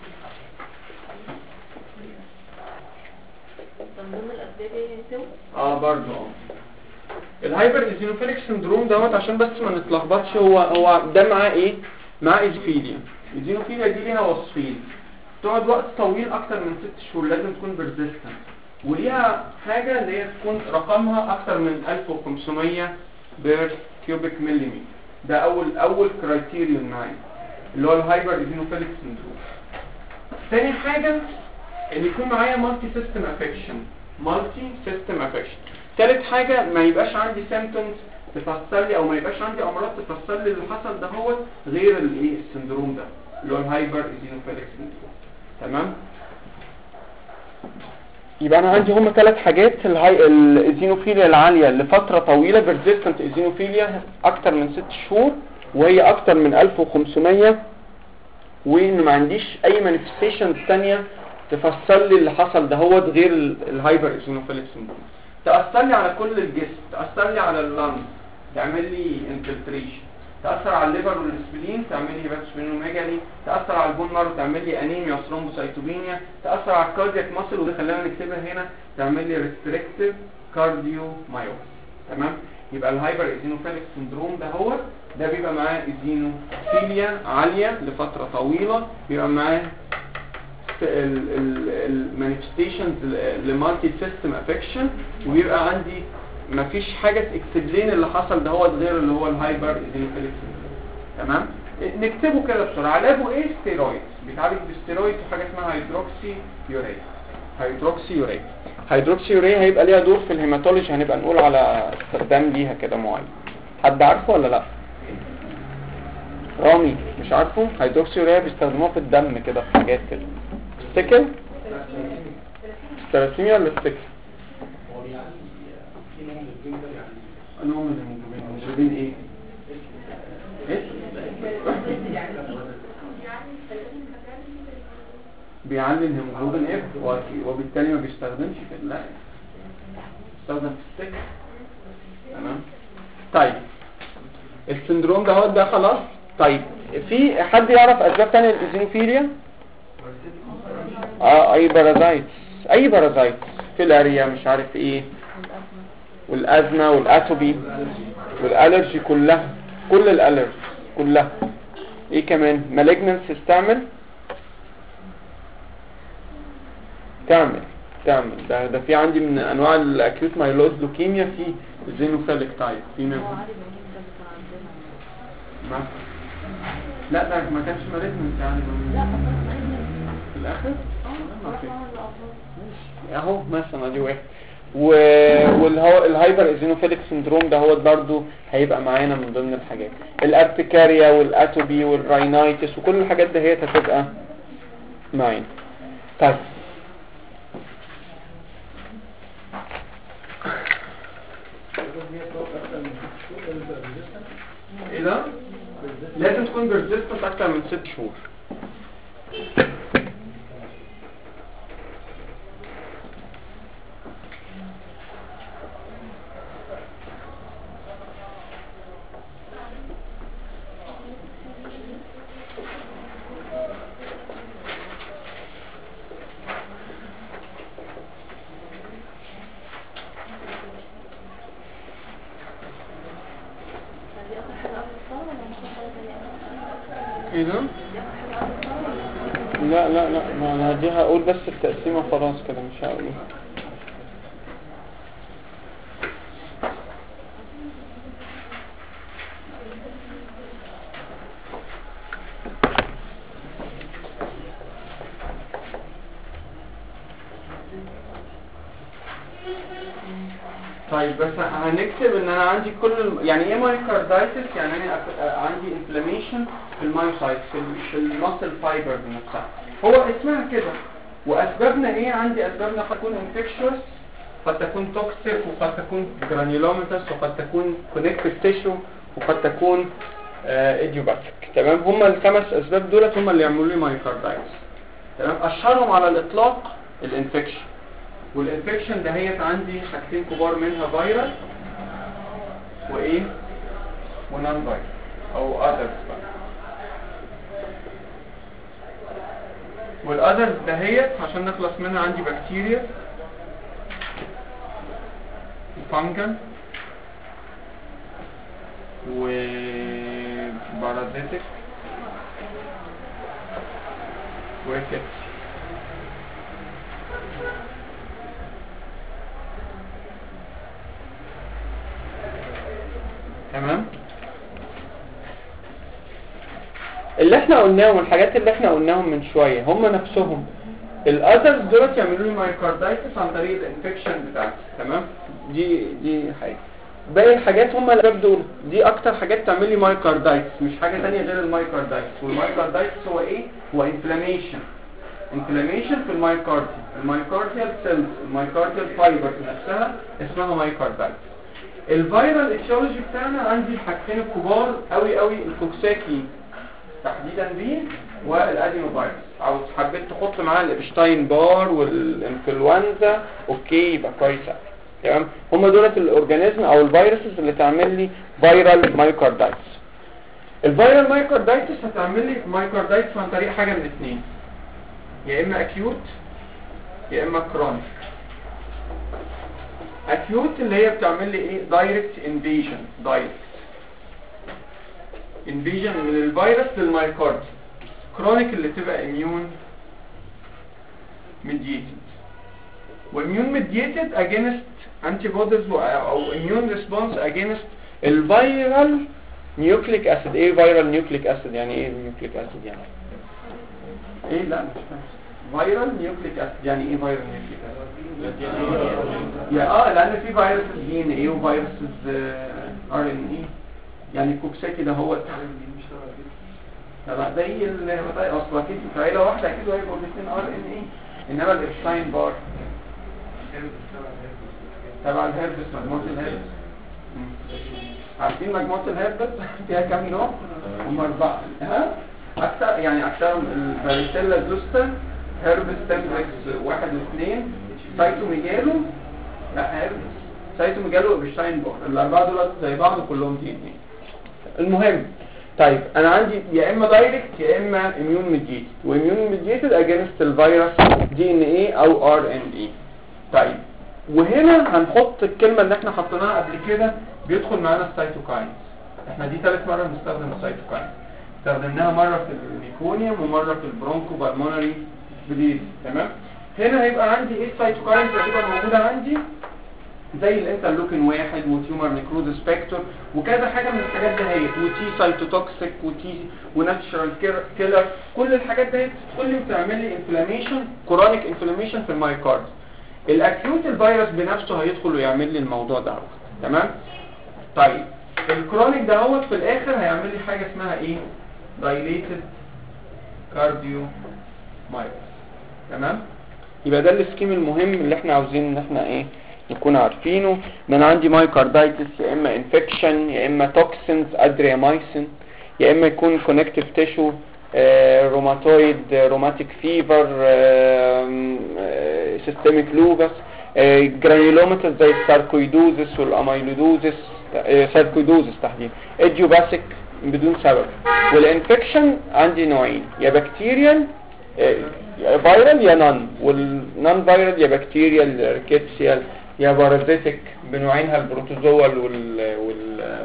من ضمن الاسباب ايه ينسوا؟ اه برضه اه الهايبر ايزينوفيليك سندروم دوت عشان بس ما نتلخبطش هو هو ده معاه ايه؟ معاه ايزوفيليا. الايزينوفيليا دي ليها وصفين، تقعد وقت طويل اكتر من ست شهور، لازم تكون بيرزيستنت، وليها حاجه اللي هي تكون رقمها اكتر من ألف وخمسمية بير كيوبيك مليمتر. ده اول اول كرايتيريون معايا اللي هو الهايبر ايزينوفيليك سندروم. تاني حاجه ان يكون معايا مالتي سيستم افكشن، مالتي سيستم افكشن. ثالث حاجه ما يبقاش عندي سيمبتومز تفسر لي او ما يبقاش عندي امراض تفسر لي اللي حصل ده هو غير الايه السندروم ده اللي هو الهايبر ايزينوفيليك سندروم. تمام؟ يبقى انا عندي هم ثلاث حاجات، الهاي الايزينوفيليا العاليه لفتره طويله بيرزيستنت ايزينوفيليا اكتر من ست شهور وهي اكتر من ألف وخمسمية، وان ما عنديش اي مانيفستيشنز ثانيه تفسر لي اللي حصل ده هو غير الهايبر ايزينوفيليك سندروم. تاثر لي على كل الجسم، تاثر لي على اللنج، تعمل لي انفلتريشن، تاثر على الليفر والسبلين، تعمل لي هيباتوسبلينوميجالي، تاثر على البون مارو، تعمل لي انيميا وثرومبوسايتوبينيا، تاثر على الكاردياك ماسل وده خلينا نكتبها هنا، تعمل لي ريستريكتيف كارديومايوباثي. تمام؟ يبقى الهايبر ايزينوفيليك سندروم ده هو ده بيبقى معاه ايزينوفيليا عاليه لفتره طويله، بيبقى معاه المانيفستيشنز لمالتي سيستم افكشن، ويبقى عندي مفيش حاجه تكسبلين اللي حصل ده هو غير اللي هو الهايبر ايزينوفيليك سندروم. تمام؟ نكتبه كده بسرعه. علاجه ايه؟ ستيرويد، بيتعالج بالستيرويد وحاجه اسمها هيدروكسي يوريا. هيدروكسي يوريا هيدروكسي يوريا هيبقى ليها دور في الهيماتولوجي، هنبقى نقول على استخدام ليها كده معين. حد عارفه ولا لا؟ رامي مش عارفه؟ هيدروكسي يوريا بيستخدموها في الدم كده في حاجات كده. السكل؟ الثلاثيميا ولا السكل؟ هو يعني في نوع من الجين ده يعني نوع من الهيموجلوبين. الهيموجلوبين ايه؟ ايه؟ بيعلي الهيموجلوبين اف وبالتالي ما بيستخدمش في لا بيستخدم في السكل. تمام؟ طيب السندروم ده هو ده خلاص. طيب في حد يعرف اسباب ثانيه للايزينوفيليا؟ اه اي بارازايتس، اي بارازايتس فيلاريا مش عارف ايه، والازمه والاتوبي والالرجي كلها، كل الالرجي كلها. ايه كمان؟ مالجننس استعمل تعمل تعمل ده ده في عندي من انواع الاكيوت مايلوز لوكيميا في زينوفيليك تايب في منهم. ما لا ده ما كانش مالجننس يعني لا في الاخر اه اهو مثلا دي واحد. والهايبر ايزينوفيليك سندروم ده هو برضو هيبقى معانا من ضمن الحاجات. الارتكاريا والاتوبي والراينايتس وكل الحاجات ده هي هتبقى معانا. طيب ايه ده؟ لازم تكون بيرزيستنت اكتر من ست شهور. ايه ده؟ لا لا لا ما انا دي هقول بس التقسيمه خلاص كده مش هقول. طيب بس هنكتب ان انا عندي كل الم... يعني ايه مايوكاردايتس؟ يعني انا أك... عندي انفلاميشن في المايوسايتس في, ال... في الماسل فايبرز نفسها. هو اسمها كده. واسبابنا ايه؟ عندي اسبابنا قد تكون انفكشوس، قد تكون توكسيك، وقد تكون جرانيولوماتس، وقد تكون كونكتيف تيشو، وقد تكون ايديوباثيك. تمام؟ هم الخمس اسباب دولت هم اللي يعملوا لي مايوكاردايتس. تمام؟ اشهرهم على الاطلاق الانفكشن. والانفكشن ده هي عندي حاجتين كبار منها فيروس وايه ونان فيروس او اذرز بقى. والاذرز دهيت عشان نخلص منها عندي بكتيريا وفانجل وبارازيتك وكده. تمام. اللي احنا قلناهم والحاجات اللي احنا قلناهم من شويه هم نفسهم الاذرز دول يعملوا لي مايوكاردايتس عن طريق الانفكشن بتاعتي. تمام. دي دي حاجه. باقي الحاجات هم اللي دول دي اكتر حاجات تعمل لي مايوكاردايتس، مش حاجه ثانيه غير المايوكاردايتس. والمايوكاردايتس هو ايه؟ هو انفلاميشن انفلاميشن في المايوكارديا. المايوكارديال سيلز المايوكارديال فايبرز نفسها اسمها مايوكاردايتس. الفيرال اتيولوجي بتاعنا عندي الحاجتين الكبار قوي قوي، الكوكساكي تحديدا بيه والادينوفيروس. او حبيت تحط معاه الابشتاين بار والانفلونزا اوكي يبقى كويس. تمام. هم دولت الاورجانيزم او الفيروسز اللي تعمل لي فيرال مايوكاردايتس. الفيرال مايوكاردايتس هتعمل لي مايوكاردايتس عن طريق حاجه من اثنين، يا اما اكيوت يا اما كرونيك. اكيوت اللي هي بتعمل لي ايه؟ دايركت انفيجن دايركت انفيجن من الفيروس للمايوكارد. كرونيك اللي تبقى اميون ميديتد. واميون ميديتد اجينست انتي بوديز او اميون ريسبونس اجينست الفيرال نيوكليك اسيد. ايه فيرال نيوكليك اسيد يعني؟ ايه نيوكليك اسيد يعني ايه؟ لا مش فاهم. فيرال نيوكليك اسيد يعني ايه؟ فيرال نيوكليك اسيد يا اه لان في فيروسز دي ان ايه وفيروسز ار ان اي. يعني الكوكساكي ده هو تبع زي البطايق اصلا اكيد في عيله واحده اكيد هيبقوا الاثنين ار ان اي. انما الابشتاين بار تبع الهيربس، مجموعه الهيربس. عارفين مجموعه الهيربس فيها كام نوع؟ هم اربعه. ها اكثر يعني اكثرهم الفاريسيلا زوستا، هيربس تمبركس واحد واثنين، سايتوميجالو لا هيربس سايتوميجالو وابشتاين بار. الاربعه دول زي بعض كلهم دي ان ايه. المهم طيب انا عندي يا اما دايركت يا اما اميون ميديتد. واميون ميديتد اجينست الفيروس دي ان ايه او ار ان اي. طيب وهنا هنحط الكلمه اللي احنا حطيناها قبل كده بيدخل معانا السيتوكاينز. احنا دي ثالث مره بنستخدم السيتوكاينز. استخدمناها مره في الميكونيوم ومره في البرونكو بالمونري ديزيز. تمام. هنا هيبقى عندي ايه السيتوكاينز اللي هتبقى موجوده عندي؟ زي الانترلوكين واحد وتيومر نيكروز سبيكتور وكذا حاجه من الحاجات دهيت، وتي سايتوتوكسيك وتي وناتشرال كيلر. كل الحاجات دهيت بتدخل لي وتعمل لي انفلاميشن، كرونيك انفلاميشن في المايوكارد. الاكيوت الفيروس بنفسه هيدخل ويعمل لي الموضوع ده. تمام. طيب الكرونيك دهوت في الاخر هيعمل لي حاجه اسمها ايه؟ دايليتد كارديو مايوس. تمام. يبقى ده السكيم المهم اللي احنا عاوزين ان احنا ايه نكون عارفينه. ان انا عندي مايوكاردايتس يا اما انفكشن يا اما توكسينز ادريامايسين يا اما يكون كونكتيف تيشو روماتويد روماتيك فيفر سيستميك لوبس جرانيولوماتس زي الساركويدوزس والاميلودوزس ساركويدوزس تحديدا ايديوباثيك بدون سبب. والانفكشن عندي نوعين، يا بكتيريال فيرال يا نون، والنون فيرال يا بكتيريال ريكيتسيال يا بارازيتك بنوعينها البروتوزوال وال وال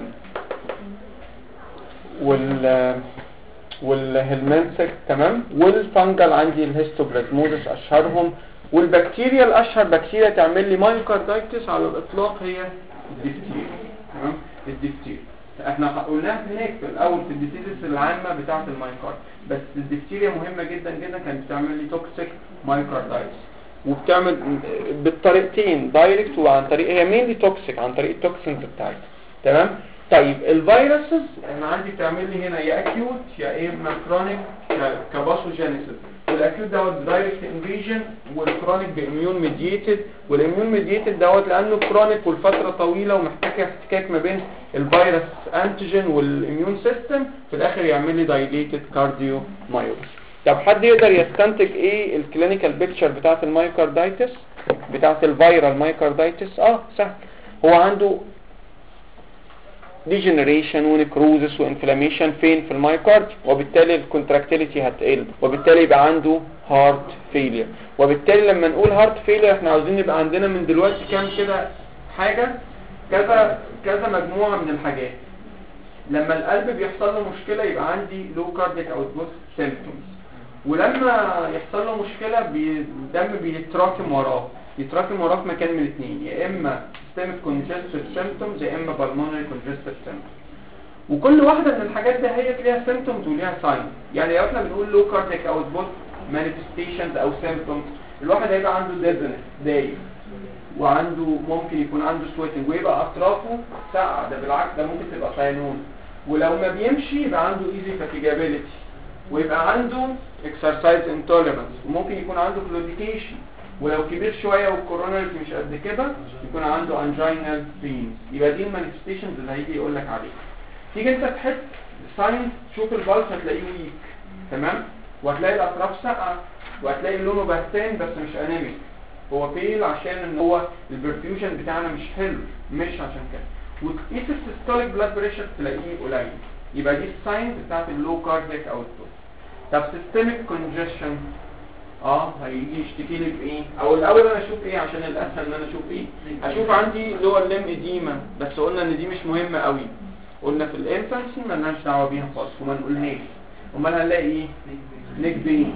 وال والهلمنسك. تمام. والفانجل عندي الهيستوبلازموزس اشهرهم. والبكتيريا الاشهر بكتيريا تعمل لي مايوكاردايتس على الاطلاق هي الديفتيريا. تمام. الديفتيريا احنا قلناها هناك في الاول في الديسيزز العامه بتاعه المايوكارد، بس الديفتيريا مهمه جدا جدا، كانت بتعمل لي توكسيك مايوكاردايتس وبتعمل بالطريقتين دايركت وعن طريق هي مينلي توكسيك عن طريق التوكسينز بتاعتها. تمام. طيب الفيروسز انا عندي بتعمل لي هنا يا اكيوت يا اما كرونيك كباثوجينيسيس. والاكيوت دوت دايركت انفيجن والكرونيك باميون ميديتد. والاميون ميديتد دوت لانه كرونيك والفتره طويله ومحتاج احتكاك ما بين الفيروس انتيجين والاميون سيستم، في الاخر يعمل لي دايليتد كارديو مايوباثي. طب حد يقدر يستنتج ايه الكلينيكال بيكتشر بتاعه المايوكاردايتس بتاعه الفيرال مايوكاردايتس؟ اه سهل. هو عنده ديجنريشن ونكروزس وانفلاميشن فين؟ في المايوكارد، وبالتالي الكونتراكتيليتي هتقل، وبالتالي يبقى عنده هارت فيلير. وبالتالي لما نقول هارت فيلير احنا عاوزين يبقى عندنا من دلوقتي كام كده حاجه، كذا كذا مجموعه من الحاجات. لما القلب بيحصل له مشكله يبقى عندي لو كاردياك اوتبوت سيمبتومز، ولما يحصل له مشكله بي- الدم بيتراكم وراه، يتراكم وراه في مكان من الاثنين، يا اما systemic congestive symptoms يا اما pulmonary congestive symptoms. وكل واحده من الحاجات دي هي ليها symptoms وليها signs. يعني لو احنا بنقول low cardiac output manifestations او symptoms، الواحد هيبقى عنده dizziness دايم، وعنده ممكن يكون عنده sweating ويبقى اطرافه ساقعه، ده بالعكس ده ممكن تبقى ساينوز. ولو ما بيمشي يبقى عنده easy fatigability، ويبقى عنده exercise intolerance، وممكن يكون عنده claudication، ولو كبير شويه والكوروناري مش قد كده يكون عنده angina pain. يبقى دي المانيفستيشنز اللي هيجي يقول لك عليها. تيجي انت تحس ساينس، تشوف البلس هتلاقيه ويك، تمام، وهتلاقي الاطراف ساقعه، وهتلاقي لونه بهتان بس مش انيميك، هو بيل عشان ان هو البرفيوجن بتاعنا مش حلو، مش عشان كده. وتقيس السيستوليك بلاد بريشر تلاقيه قليل، يبقى دي الساينز بتاعت اللو كاردياك اوتبوت. طب سيستميك كونجيشن، اه هيجي يشتكي لي بايه؟ او الاول انا اشوف ايه عشان الاسهل ان انا اشوف ايه؟ اشوف عندي اللي هو الليم اديما، بس قلنا ان دي مش مهمه قوي، قلنا في الانفانسي مالناش دعوه بيها خالص وما نقولهاش. امال هنلاقي ايه؟ نيك بين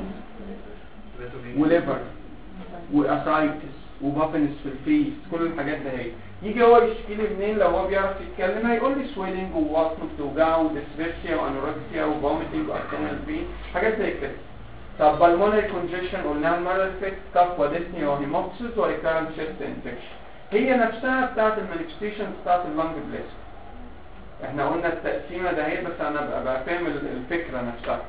وليفر واسايتس وبافنس في الفيس، كل الحاجات دي اهي. يجي هو يشكي لي منين؟ لو هو بيعرف يتكلم هيقول لي سويلنج وبطن بتوجعه وديسبيرسيا وانوركسيا وفوميتنج وارتينال بين، حاجات زي كده. طب بالمونري كونجيشن قلناها المره اللي فاتت، كف وديسني وهيموكسيس وريكارنت شيست انفكشن، هي نفسها بتاعت المانيفستيشنز بتاعت اللنج بليس. احنا قلنا التقسيمه ده هي، بس انا ببقى بقى فاهم الفكره نفسها.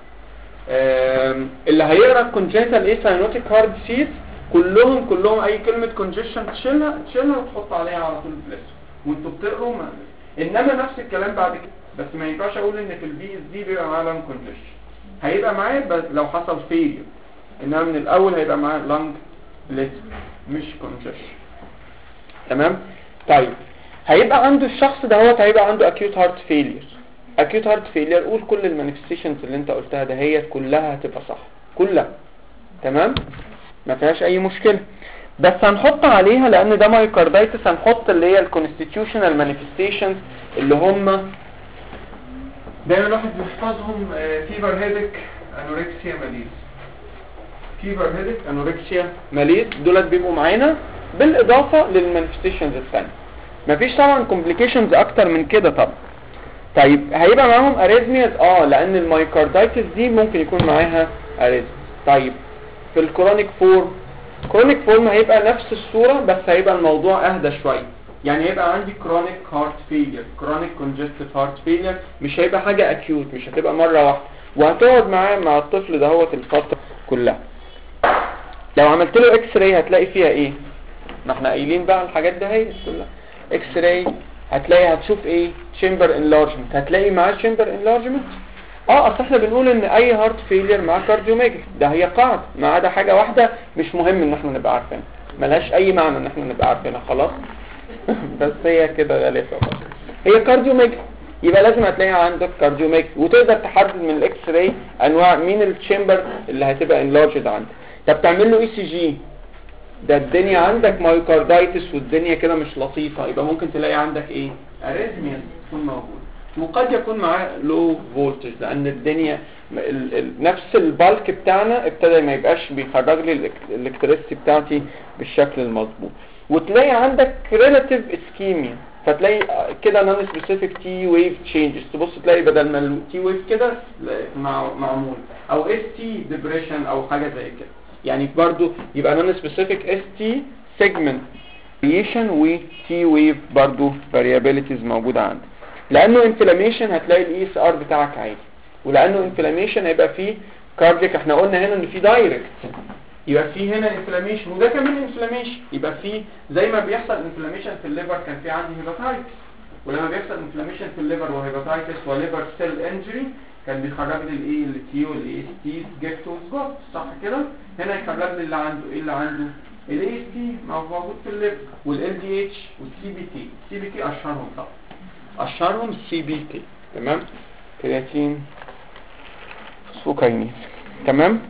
اللي هيقرا الكونجنتال ايه ساينوتيك هارد سيز كلهم كلهم اي كلمه كونجيشن تشيلها تشيلها وتحط عليها على طول بليس وانتوا بتقروا ما. انما نفس الكلام بعد كده، بس ما ينفعش اقول ان في البي اس دي بيبقى معاه لانج كونجيشن، هيبقى معاه بس لو حصل فيلير، انما من الاول هيبقى معاه لانج بليس مش كونجيشن. تمام. طيب هيبقى عنده الشخص ده هو هيبقى عنده acute heart failure. acute heart failure قول كل المانيفستيشنز اللي انت قلتها ده هي كلها هتبقى صح كلها، تمام، ما فيهاش اي مشكله. بس هنحط عليها لان ده مايوكاردايتس هنحط اللي هي الكونستيتيوشنال مانيفستيشنز اللي هم دايما الواحد بيحفظهم، فيفر هيدك انوركسيا ماليز. فيفر هيدك انوركسيا ماليز دولت بيبقوا معانا بالاضافه للمانيفستيشنز الثانيه. مفيش طبعا كومبليكيشنز اكتر من كده طبعا. طيب هيبقى معاهم اريزمياز اه لان المايوكاردايتس دي ممكن يكون معاها اريزمياز. طيب في الكرونيك فورم، كرونيك فورم هيبقى نفس الصوره بس هيبقى الموضوع اهدى شويه. يعني هيبقى عندي كرونيك هارت فيلير، كرونيك كونجستيف هارت فيلير، مش هيبقى حاجه اكيوت، مش هتبقى مره واحده، وهتقعد معاه مع الطفل دهوت الفتره كلها. لو عملت له اكس راي هتلاقي فيها ايه؟ ما احنا قايلين بقى الحاجات ده هي كلها. اكس راي هتلاقي هتشوف ايه؟ تشامبر انلارجمنت، هتلاقي معاه تشامبر انلارجمنت. اه اصل احنا بنقول ان اي هارت فيلير معاه كارديوميجالي، ده هي قاعده، ما عدا حاجه واحده مش مهم ان احنا نبقى عارفينها، ملهاش اي معنى ان احنا نبقى عارفينها خلاص. بس هي كده غالبا هي كارديوميجالي، يبقى لازم هتلاقيها عندك كارديوميجالي، وتقدر تحدد من الاكس راي انواع مين التشامبر اللي هتبقى انلارجد عندك. طب تعمل له اي سي جي، ده الدنيا عندك مايوكاردايتس والدنيا كده مش لطيفه، يبقى ممكن تلاقي عندك ايه؟ اريزميا تكون موجود، وقد يكون معاه لو فولتج لان الدنيا ال ال نفس البالك بتاعنا ابتدى ما يبقاش بيخرج لي الالكتريسيتي بتاعتي بالشكل المظبوط. وتلاقي عندك ريلاتيف اسكيميا، فتلاقي كده نون سبيسيفيك تي ويف تشينجز، تبص تلاقي بدل ما التي ويف كده معمول، او اس تي ديبريشن او حاجه زي كده. يعني برضو يبقى نون سبيسيفيك اس تي سيجمنت فاريشن وتي ويف برضو فاريابيليتيز موجوده عندك. لانه انفلاميشن هتلاقي الاي اس ار بتاعك عالي، ولانه انفلاميشن هيبقى فيه كاردياك، احنا قلنا هنا ان في دايركت، يبقى في هنا انفلاميشن وده كمان انفلاميشن، يبقى في زي ما بيحصل انفلاميشن في الليفر كان في عندي هيباتايتس، ولما بيحصل انفلاميشن في الليفر وهيباتايتس وليفر سيل انجري كان بيخرج لي الايه التي والاي اس تي جيفت وسجوت، صح كده؟ هنا يخرج لي اللي عنده ايه اللي عنده الاي اس تي موجود في الليفر، والال دي اتش والسي بي تي. السي بي تي اشهرهم طبعا. اشهرهم السي بي كي. تمام، كرياتين فوسفوكاينيز. تمام،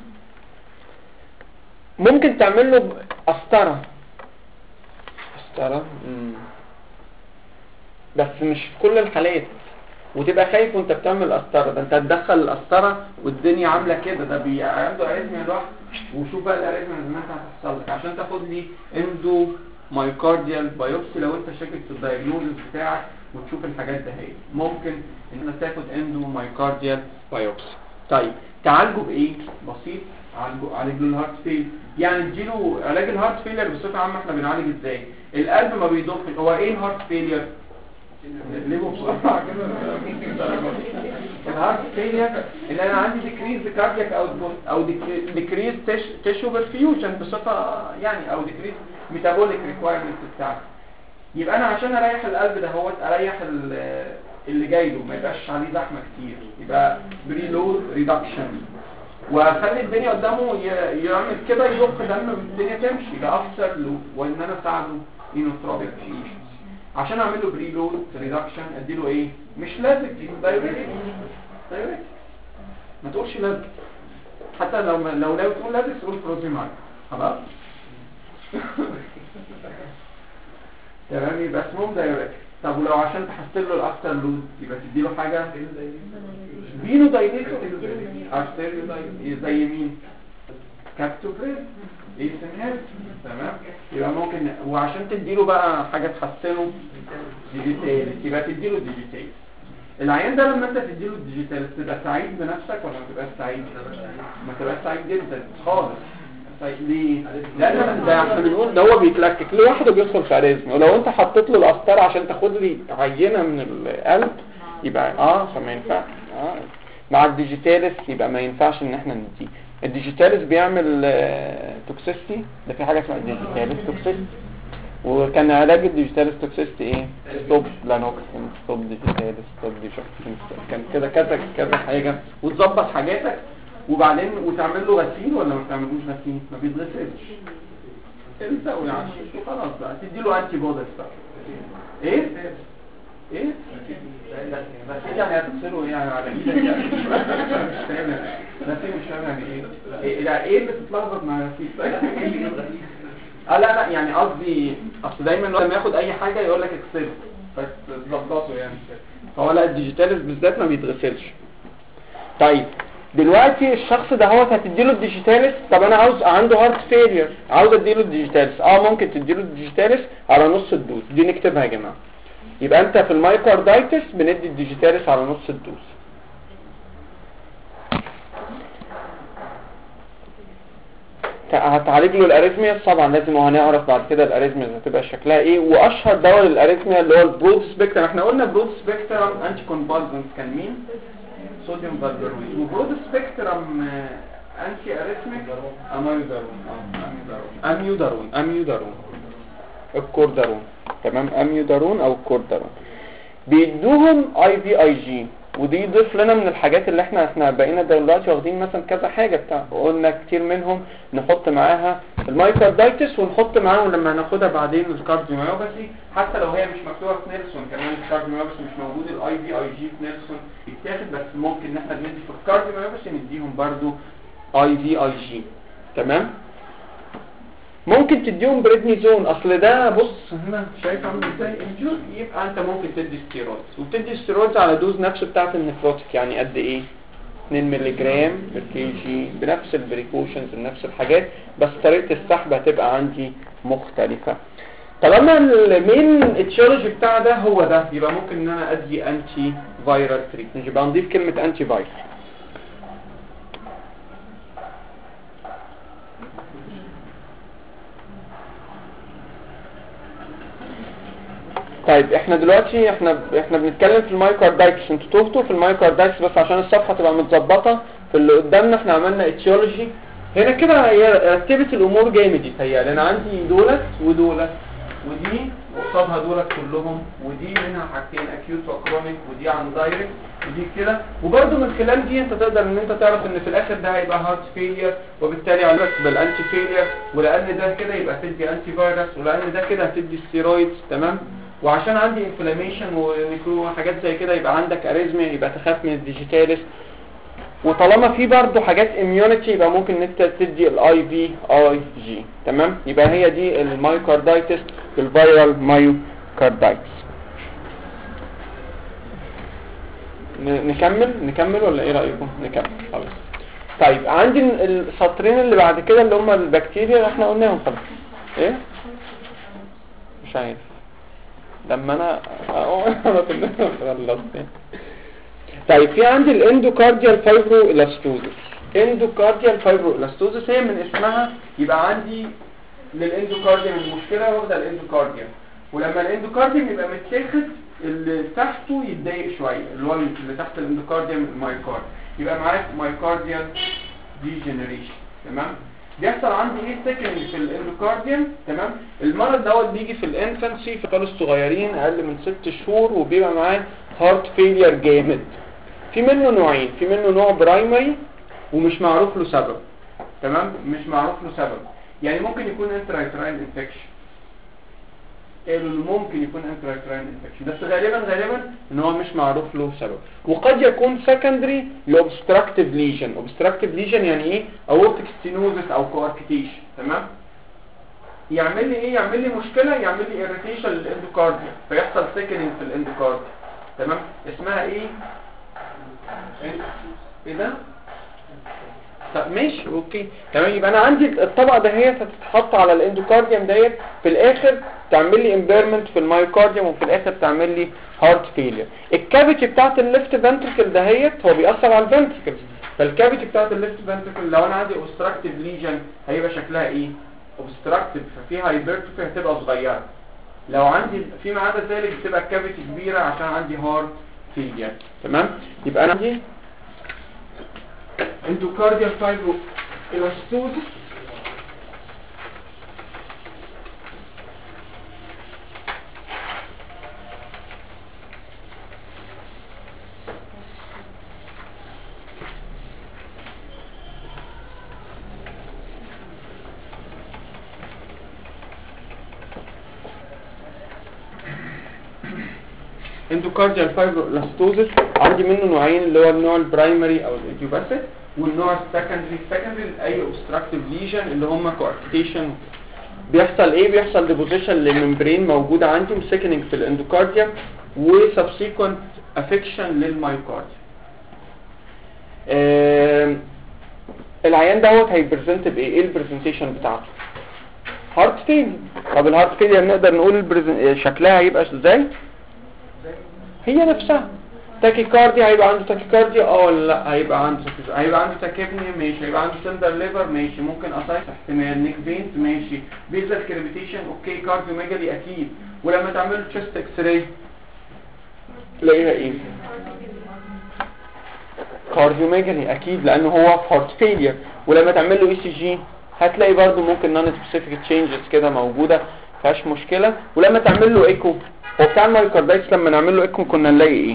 ممكن تعمل له قسطره قسطره مم. بس مش في كل الحالات، وتبقى خايف وانت بتعمل قسطره، ده انت هتدخل القسطره والدنيا عامله كده، ده بي عنده اريثميا لوحده، وشوف بقى الاريثميا اللي انت هتحصل لك عشان تاخد لي اندو مايوكارديال بايوبسي لو انت شاكك في الدايجنوزس بتاعك وتشوف الحاجات ده هي ممكن ان انت تاخد اندو مايوكارديال بايوبسي. طيب تعالجه بايه؟ بسيط، عالجه عالج له الهارت فيل، يعني اديله علاج الهارت فيلر بصفه عامه. احنا بنعالج ازاي؟ القلب ما بيضخش. هو ايه الهارت فيلير؟ ليه بسرعه كده؟ الهارت فيلير اللي انا عندي ديكريز كاردياك اوتبوت او ديكريز تيشو برفيوجن بصفه يعني، او ديكريز ميتابوليك ريكوايرمنت بتاعته. يبقى انا عشان اريح القلب ده هو اريح اللي جاي له ما يبقاش عليه زحمه كتير، يبقى بري لود ريدكشن، واخلي الدنيا قدامه يعمل كده يضخ دم والدنيا تمشي، ده افسر له، وان انا اساعده انوتروبيك فيه. عشان اعمل له بري لود ريدكشن اديله ايه؟ مش لازم دايوريتك، دايوريتك ما تقولش لازم، حتى لو لو لو تقول لازم تقول بروزيمال خلاص. تمام، يبقى اسمهم دايوريتك. طب ولو عشان تحسن له الافتر لود يبقى تديله حاجه فينو دايليتور ارتيريو دايليتور زي مين؟ كابتوبريل ايثنهال. تمام، يبقى ممكن، وعشان تديله بقى حاجه تحسنه ديجيتالس يبقى تديله ديجيتالس. العيان ده لما انت تديله الديجيتالس تبقى سعيد بنفسك ولا ما تبقاش سعيد؟ ما تبقاش سعيد جدا خالص. ليه؟ لان ده احنا بنقول ده هو بيتلكك لوحده بيدخل في اريزميا، ولو انت حطيت له القسطره عشان تاخد لي عينه من القلب يبقى اه فما ينفعش. اه مع الديجيتالس يبقى ما ينفعش ان احنا نديه. الديجيتالس بيعمل آه توكسيستي، ده في حاجه اسمها الديجيتالس توكسيستي، وكان علاج الديجيتالس توكسيستي ايه؟ ستوب لانوكسين، ستوب ديجيتالس، ستوب ديجيتالس، كان كده كذا كذا حاجه، وتظبط حاجاتك وبعدين وتعمل له غسيل ولا ما تعملوش غسيل؟ ما بيتغسلش، انت ويعشش وخلاص بقى تدي له انتي بوديز بقى. ايه ايه غسيل يعني هتغسله يعني على ايدك يعني؟ مش فاهم غسيل، مش فاهم يعني ايه ايه لا ايه اللي بتتلخبط مع غسيل؟ اه لا لا يعني قصدي اصل دايما لما ياخد اي حاجه يقول لك اغسله بس تظبطه يعني. فهو لا الديجيتالس بالذات ما بيتغسلش. طيب دلوقتي الشخص ده هو هتديله الديجيتالس، طب انا عاوز عنده هارت فيلير عاوز اديله الديجيتالس، اه ممكن تديله الديجيتالس على نص الدوز، دي نكتبها يا جماعه. يبقى انت في المايوكاردايتس بندي الديجيتالس على نص الدوز. هتعالج له الاريثميا طبعا لازم، وهنعرف بعد كده الاريثميا هتبقى شكلها ايه. واشهر دواء للاريثميا اللي هو البرود سبيكترم، احنا قلنا برود سبيكترم انتي كونفالسنت كان مين؟ صوديوم فالبرويد. وبرود سبيكترم انتي اريثميك اميودارون اميودارون اميودارون الكوردارون. تمام، اميودارون او الكوردارون بيدوهم اي في اي جي، ودي يضيف لنا من الحاجات اللي احنا احنا بقينا دلوقتي واخدين مثلا كذا حاجه بتاع، قلنا كتير منهم نحط معاها المايوكاردايتس، ونحط معاهم لما هناخدها بعدين الكارديوميوباثي، حتى لو هي مش مكتوبه في نيلسون كمان الكارديوميوباثي مش موجود الاي في اي جي في نيلسون يتاخد، بس ممكن ان احنا ندي في الكارديوميوباثي نديهم برضو اي في اي جي. تمام، ممكن تديهم بريدنيزون، اصل ده بص هنا شايف عامل ازاي انجور، يبقى انت ممكن تدي ستيرويدز، وبتدي ستيرويدز على دوز نفس بتاعه النفروتيك، يعني قد ايه؟ اتنين مللي جرام بر كي جي بنفس البريكوشنز بنفس الحاجات، بس طريقه السحب هتبقى عندي مختلفه. طالما المين اتشولوجي بتاع ده هو ده، يبقى ممكن ان انا ادي انتي فايرال تريتمنت، يبقى نضيف كلمه انتي فايرال. طيب احنا دلوقتي احنا احنا بنتكلم في المايوكاردايتس، انتوا تهتوا في المايوكاردايتس بس عشان الصفحه تبقى متظبطه. في اللي قدامنا احنا عملنا اتيولوجي هنا كده، هي رتبت الامور جامد يتهيألي. انا عندي دولت ودولت ودي وقصادها دولت كلهم، ودي منها حاجتين اكيوت وكرونيك، ودي عن دايركت ودي كده، وبرده من خلال دي انت تقدر ان انت تعرف ان في الاخر ده هيبقى هارت فيلير، وبالتالي علاج بالانتي فيلير، ولان ده كده يبقى تدي انتي فيروس، ولان ده كده هتدي ستيرويدز. تمام، وعشان عندي انفلاميشن ونيكرو حاجات زي كده يبقى عندك اريزميا، يبقى تخاف من الديجيتاليس. وطالما في برضو حاجات اميونيتي يبقى ممكن ان انت تدي الاي في اي جي. تمام، يبقى هي دي المايوكاردايتس بالفيرال مايوكاردايتس. نكمل نكمل ولا ايه رايكم؟ نكمل خلاص. طيب عندي السطرين اللي بعد كده اللي هم البكتيريا اللي احنا قلناهم. خلاص ايه مش عارف لما انا انا كنا خلصت. طيب في عندي الاندوكارديال فايبرو الاستوزس. اندوكارديال فايبرو الاستوزس هي من اسمها يبقى عندي للاندوكارديوم المشكله واخده الاندوكارديوم، ولما الاندوكارديوم يبقى متاخد اللي تحته يتضايق شويه، اللي هو اللي تحت الاندوكارديوم المايوكارد، يبقى معاك مايوكارديال ديجنريشن. تمام، بيحصل عندي ايه سكننج في الاندوكارديوم. تمام، المرض دوت بيجي في الانفانسي في اطفال الصغيرين اقل من ست شهور، وبيبقى معاه هارت فيلير جامد. في منه نوعين، في منه نوع برايمري ومش معروف له سبب. تمام، مش معروف له سبب، يعني ممكن يكون انترايتراين انفكشن، ممكن يكون انترايتراين انفكشن، بس غالبا غالبا ان هو مش معروف له سبب. وقد يكون سكندري لاوبستراكتيف ليجن. اوبستراكتيف ليجن يعني ايه؟ اورتيك ستينوزس او كواركتيشن. تمام، يعمل لي ايه؟ يعمل لي مشكله، يعمل لي irritation للاندوكارديا، فيحصل سيكنينج في الاندوكارديا. تمام، اسمها ايه؟ ايه ده؟ طب ماشي اوكي تمام. يبقى انا عندي الطبقه دهيت هتتحط على الاندوكارديوم ديت، في الاخر تعمل لي امبيرمنت في المايوكارديوم، وفي الاخر تعمل لي هارت فيلير. الكافيتي بتاعت الليفت فنتريكل دهيت هو بيأثر على الفنتريكلز، فالكافيتي بتاعت الليفت فنتريكل لو انا عندي اوبستراكتيف ليجن هيبقى شكلها ايه؟ اوبستراكتيف، ففيها هايبرتروفي هتبقى صغيره. لو عندي فيما عدا ذلك بتبقى الكافيتي كبيره عشان عندي هارت فيلير. تمام، يبقى انا عندي endocardial fibroelastosis endocardial fibroelastosis عندي منه نوعين، اللي هو النوع البرايمري او الايديوباثيك، والنوع السكندري. السكندري اي اوبستراكتيف ليجن اللي هم كواركتيشن. بيحصل ايه؟ بيحصل ديبوزيشن للممبرين موجوده عندي وسكننج في الاندوكارديوم وسبسيكوينت افكشن للمايوكارديوم. آه العيان دوت هيبرزنت بايه؟ ايه البرزنتيشن بتاعته؟ هارت فيلير. طب الهارت فيلير نقدر نقول شكلها هيبقى ازاي؟ هي نفسها تاكيكارديا. هيبقى عنده تاكيكارديا اه ولا لا؟ هيبقى عنده تاكيكارديا. هيبقى عنده تاكيبنيا ماشي. هيبقى عنده تندر ليفر ماشي. ممكن اسايتس احتمال. نيك فينز ماشي. بيزل كريبيتيشن اوكي. كارديوميجالي اكيد. ولما تعمل له تشست اكس راي تلاقيها ايه؟ كارديوميجالي اكيد لانه هو في هارت فيلير. ولما تعمل له اي سي جي هتلاقي برده ممكن نون سبيسيفيك تشينجز كده موجوده، فيهاش مشكله. ولما تعمل له ايكو، هو بتاع المايوكاردايتس لما نعمل له ايكو كنا نلاقي ايه؟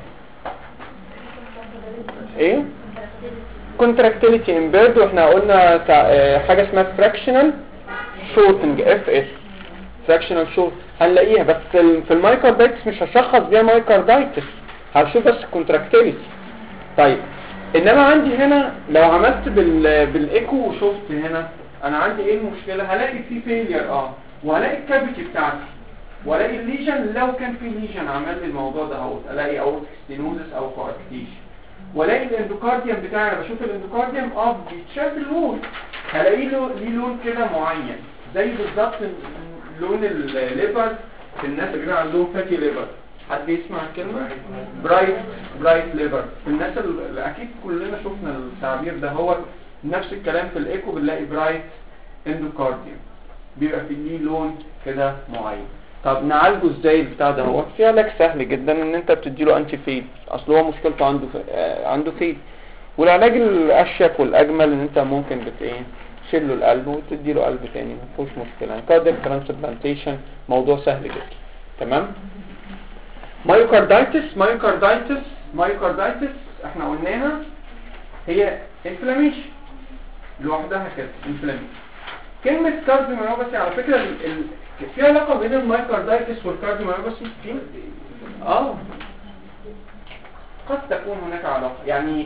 ايه؟ كونتراكتيليتي امبيرد. واحنا قلنا حاجه اسمها فراكشنال شورتنج اف اس، فراكشنال شورت هنلاقيها، بس في المايوكاردايتس مش هشخص بيها مايوكاردايتس، هشوف بس كونتراكتيليتي. طيب انما عندي هنا لو عملت بال بالايكو وشفت هنا انا عندي ايه المشكله؟ هلاقي في فيلير اه، وهلاقي الكافيتي بتاعتي، والاقي الليجن لو كان في ليجن عمل لي الموضوع ده اهو، الاقي اورتيك ستينوزس او كواركتيشن. والاقي الاندوكارديوم بتاعي، انا بشوف الاندوكارديوم اه بيتشاف اللون، هلاقي له ليه لون كده معين زي بالظبط لون الليفر في الناس اللي بيبقى عندهم فاتي ليفر. حد يسمع الكلمه برايت برايت ليفر؟ في الناس اللي اكيد كلنا شفنا التعبير ده، هو نفس الكلام في الايكو بنلاقي برايت اندوكارديوم بيبقى في ليه لون كده معين. طب نعالجه ازاي البتاع ده؟ هو في علاج سهل جدا، ان انت بتديله انتي فيد، اصل هو مشكلته عنده آه عنده فيد. والعلاج الاشيك والاجمل ان انت ممكن بت ايه تشيل له القلب وتديله قلب تاني، ما فيهوش مشكله. يعني كاردياك ترانسبلانتيشن موضوع سهل جدا. تمام. مايوكاردايتس مايوكاردايتس مايوكاردايتس احنا قلناها هي انفلاميشن لوحدها كده، انفلاميشن. كلمه كارديوميوباثي على فكره في علاقه بين المايكاردايتس والكارديوميوباثي؟ في اه قد تكون هناك علاقه. يعني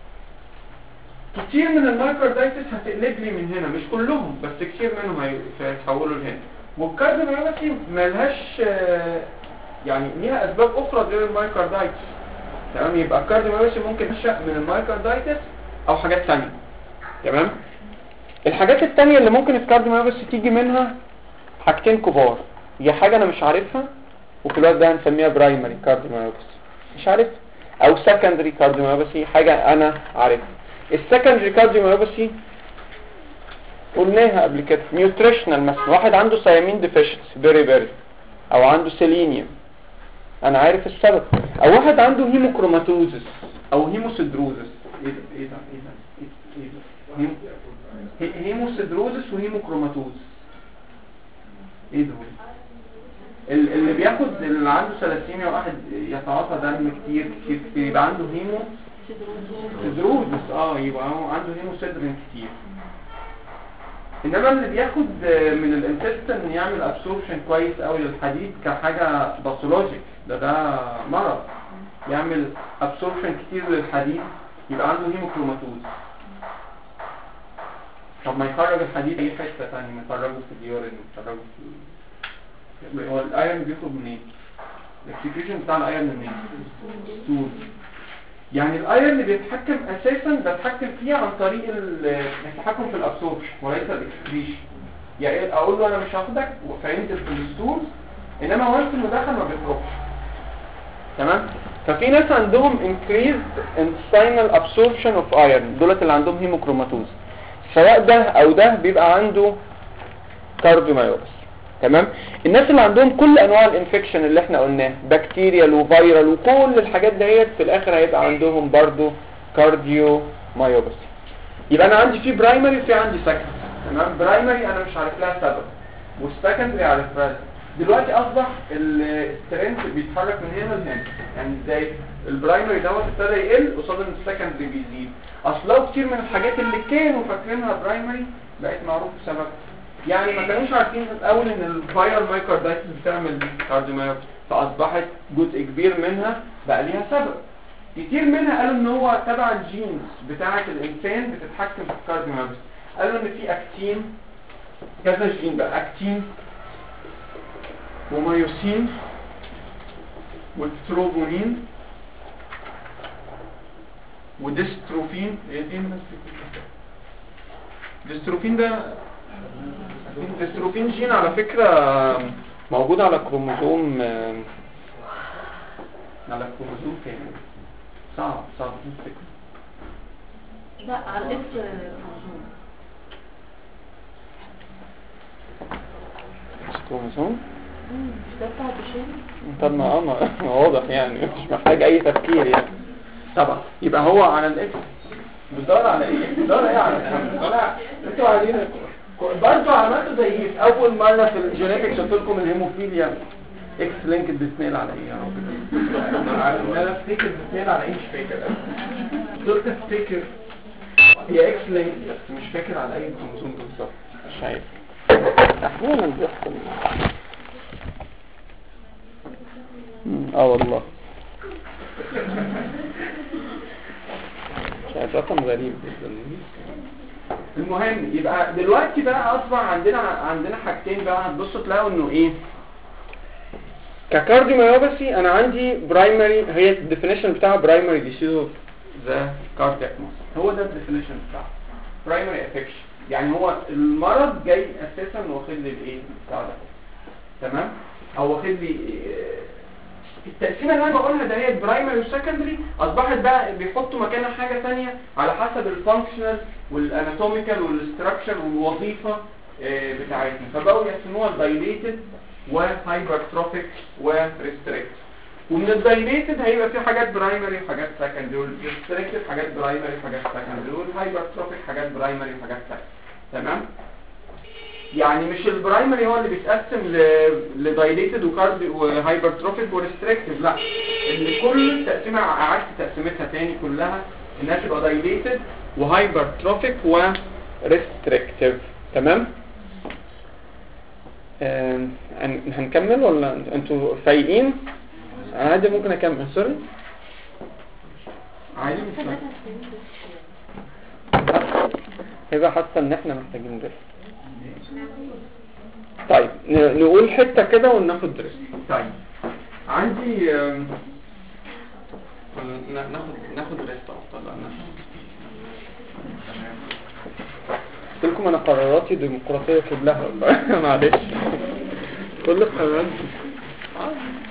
كتير من المايكاردايتس هتقلب لي من هنا، مش كلهم بس كتير منهم هيتحولوا لهنا. والكارديوميوباثي ملهاش يعني ليها اسباب اخرى غير المايكاردايتس. تمام، يبقى الكارديوميوباثي ممكن تنشأ من المايكاردايتس او حاجات ثانيه. تمام. الحاجات الثانيه اللي ممكن الكارديوميوباثي تيجي منها حاجتين كبار، هي حاجه انا مش عارفها وفي الوقت ده هنسميها برايمري كارديوميوباثي مش عارفها، او سكندري كارديوميوباثي حاجه انا عارفها. السكندري كارديوميوباثي قلناها قبل كده، نيوتريشنال مثلا، واحد عنده سيامين ديفيشنسي بيري بيري، او عنده سيلينيوم انا عارف السبب، او واحد عنده هيموكروماتوزس او هيموسيدروزس. ايه ده ايه ده ايه ده ايه ده هيم- هيموسيدروزس وهيموكروماتوزس. ايه ده ال- اللي بياخد اللي عنده ثلاسيميا واحد يتعاطى دم كتير كتير كتير يبقى عنده هيمو سيدروزس، اه يبقى هو عنده هيموسيدرين كتير. انما اللي بياخد من الانتستين يعمل ابسوربشن كويس قوي للحديد كحاجه باثولوجيك، ده ده مرض يعمل ابسوربشن كتير للحديد يبقى عنده هيموكروماتوز. طب ما يخرج الحديد اي حته ثانيه، يخرجه في اليورين، يخرجه في هو الايرون بيخرج منين؟ الاكسكريشن بتاع الايرون منين؟ ستول. يعني الايرون اللي بيتحكم اساسا بتحكم فيه عن طريق التحكم في الابسوربشن وليس الاكسكريشن. يعني اقول له انا مش هاخدك وفهمت في الستول، انما وانس انه دخل ما بيخرجش. تمام. ففي ناس عندهم increased intestinal absorption of iron، دولت اللي عندهم هيموكروماتوز، سواء ده او ده بيبقى عنده كارديوميوباثي. تمام. الناس اللي عندهم كل انواع الانفكشن اللي احنا قلناه، بكتيريال وفيرال وكل الحاجات ديت، في الاخر هيبقى عندهم برضو كارديوميوباثي. يبقى انا عندي في برايمري وفي عندي سكندري. تمام. برايمري انا مش عارف لها سبب، والسكندري عارفها. دلوقتي اصبح الترند بيتحرك من هنا لهنا. يعني ازاي البرايمري دوت ابتدى يقل قصاد ان السكندري بيزيد. اصلا كتير من الحاجات اللي كانوا فاكرينها برايمري بقت معروف سبب. يعني ما كانوش عارفين في الاول ان الفايرال مايكاردايتس بتعمل كارديوميوباثي، فاصبحت جزء كبير منها بقى ليها سبب. كتير منها قالوا ان هو تبع الجينز بتاعه الانسان بتتحكم في الكارديوميوباثي. قالوا ان في اكتين، كذا جين بقى، اكتين ومايوسين والتروبونين وديستروفين. ايه دي ديستروفين؟ ده ديستروفين جين على فكرة موجود على كروموزوم، على كروموزوم كامل. صعب صعب تفتكر. لا على الاكس كروموسوم. كروموزوم مش ده بتاع البشري؟ طب ما اه ما واضح يعني مش محتاج اي تفكير يعني. طبعا يبقى هو على الاكس. بتدور على ايه؟ بتدور ايه على الخمس؟ لا انتوا عايزين برضه عملتوا زي في اول مره في الجينيتكس قلت لكم الهيموفيليا اكس لينك بسنيل على ايه يا رب؟ انا افتكر بسنيل على ايه مش فاكر. قلت افتكر هي اكس لينك بس مش فاكر على اي كروموسوم بالظبط. مش عارف احيانا بيحصل. اه والله شايف رقم غريب جدا. المهم يبقى دلوقتي بقى اصبح عندنا عندنا حاجتين بقى هتبصوا تلاقوا انه ايه ككارديوميوباثي. انا عندي برايمري، هي الديفينيشن بتاعها برايمري ديسيز اوف ذا كاردياك ماسل، هو ده الديفينيشن بتاعها برايمري افكشن. يعني هو المرض جاي اساسا واخد لي الايه بتاع ده. تمام. او واخد لي التقسيمه اللي انا بقولها ده هي البرايمري والسكندري، اصبحت بقى بيحطوا مكانها حاجه ثانيه على حسب الفانكشنال والاناتوميكال والستراكشر والوظيفه بتاعتنا، فبقوا يقسموها دايليتد وهايبرتروفيك وريستريكت. ومن الدايليتد هيبقى في حاجات برايمري وحاجات سكندري، والريستريكتد حاجات برايمري وحاجات سكندري، والهايبرتروفيك حاجات برايمري وحاجات سكندري. تمام. يعني مش البرايمري هو اللي بيتقسم لدايليتد وكارديو وهايبرتروفيك وريستريكتيف، لا اللي كل تقسيمه قعدت تقسيمتها تاني كلها انها تبقى دايليتد وهايبرتروفيك وريستريكتيف. تمام. آه، هن- هنكمل ولا انتوا فايقين؟ عادي ممكن اكمل. سوري عادي مش مهم. هيبقى حاسه ان احنا محتاجين درس. طيب ن- نقول حته كده وناخد درس. طيب عندي آم، ن- ناخد ناخد درس افضل. انا قلت لكم انا قراراتي ديمقراطيه كلها معلش كل القرارات